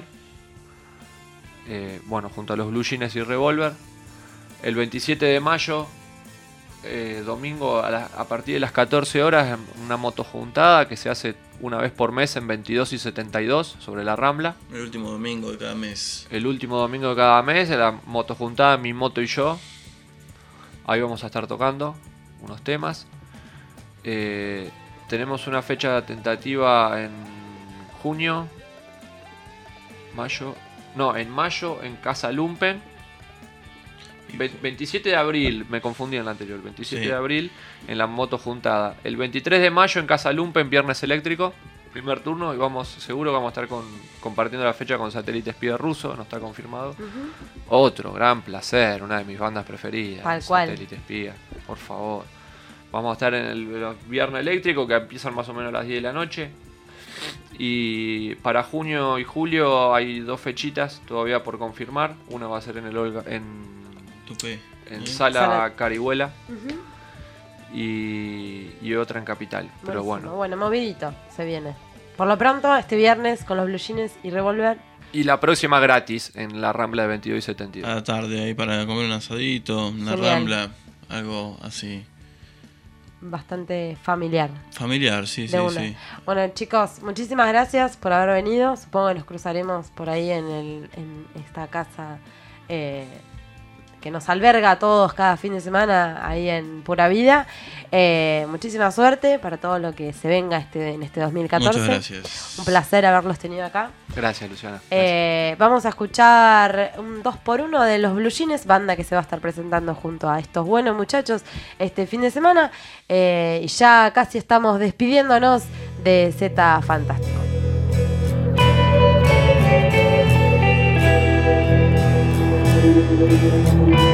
S10: Bueno, junto a los Blue Jeans y Revolver. El 27 de mayo, domingo a partir de las 14 horas, una motojuntada que se hace una vez por mes en 22 y 72 sobre la Rambla.
S11: El último domingo de cada mes.
S10: El último domingo de cada mes, la motojuntada Mi Moto y Yo. Ahí vamos a estar tocando unos temas. Tenemos una fecha tentativa en junio. En mayo en Casa Lumpen. 27 de abril, me confundí en la anterior. 27
S11: Sí.
S10: de abril en la moto juntada. El 23 de mayo en Casa Lumpen, Viernes Eléctrico. Primer turno, y seguro vamos a estar compartiendo la fecha con Satélite Espía Ruso, no está confirmado. Otro gran placer, una de mis bandas preferidas.
S2: Tal cual.
S10: Satélite Espía, por favor. Vamos a estar en el Viernes Eléctrico, que empiezan más o menos a las 10 de la noche. Y para junio y julio hay 2 fechitas todavía por confirmar. Una va a ser en el Olga, en Sala Carihuela.
S2: Ujú.
S10: Y otra en Capital. Pero
S2: Buenísimo.
S10: bueno.
S2: Bueno, movidito se viene. Por lo pronto, este viernes con los Blue Jeans y Revolver.
S10: Y la próxima gratis en la Rambla de 22 y 72.
S11: A la tarde ahí para comer un asadito, una
S2: Genial.
S11: rambla, algo así.
S2: Bastante familiar.
S11: Familiar, sí,
S2: De
S11: sí,
S2: una.
S11: sí.
S2: Bueno, chicos, muchísimas gracias por haber venido. Supongo que nos cruzaremos por ahí en esta casa que nos alberga a todos cada fin de semana ahí en Pura Vida. Muchísima suerte para todo lo que se venga en este 2014.
S11: Muchas gracias.
S2: Un placer haberlos tenido acá.
S10: Gracias, Luciana.
S2: Vamos a escuchar un 2x1 de los Blue Jeans, banda que se va a estar presentando junto a estos buenos muchachos este fin de semana. Y ya casi estamos despidiéndonos de Z Fantástico.
S1: Thank you.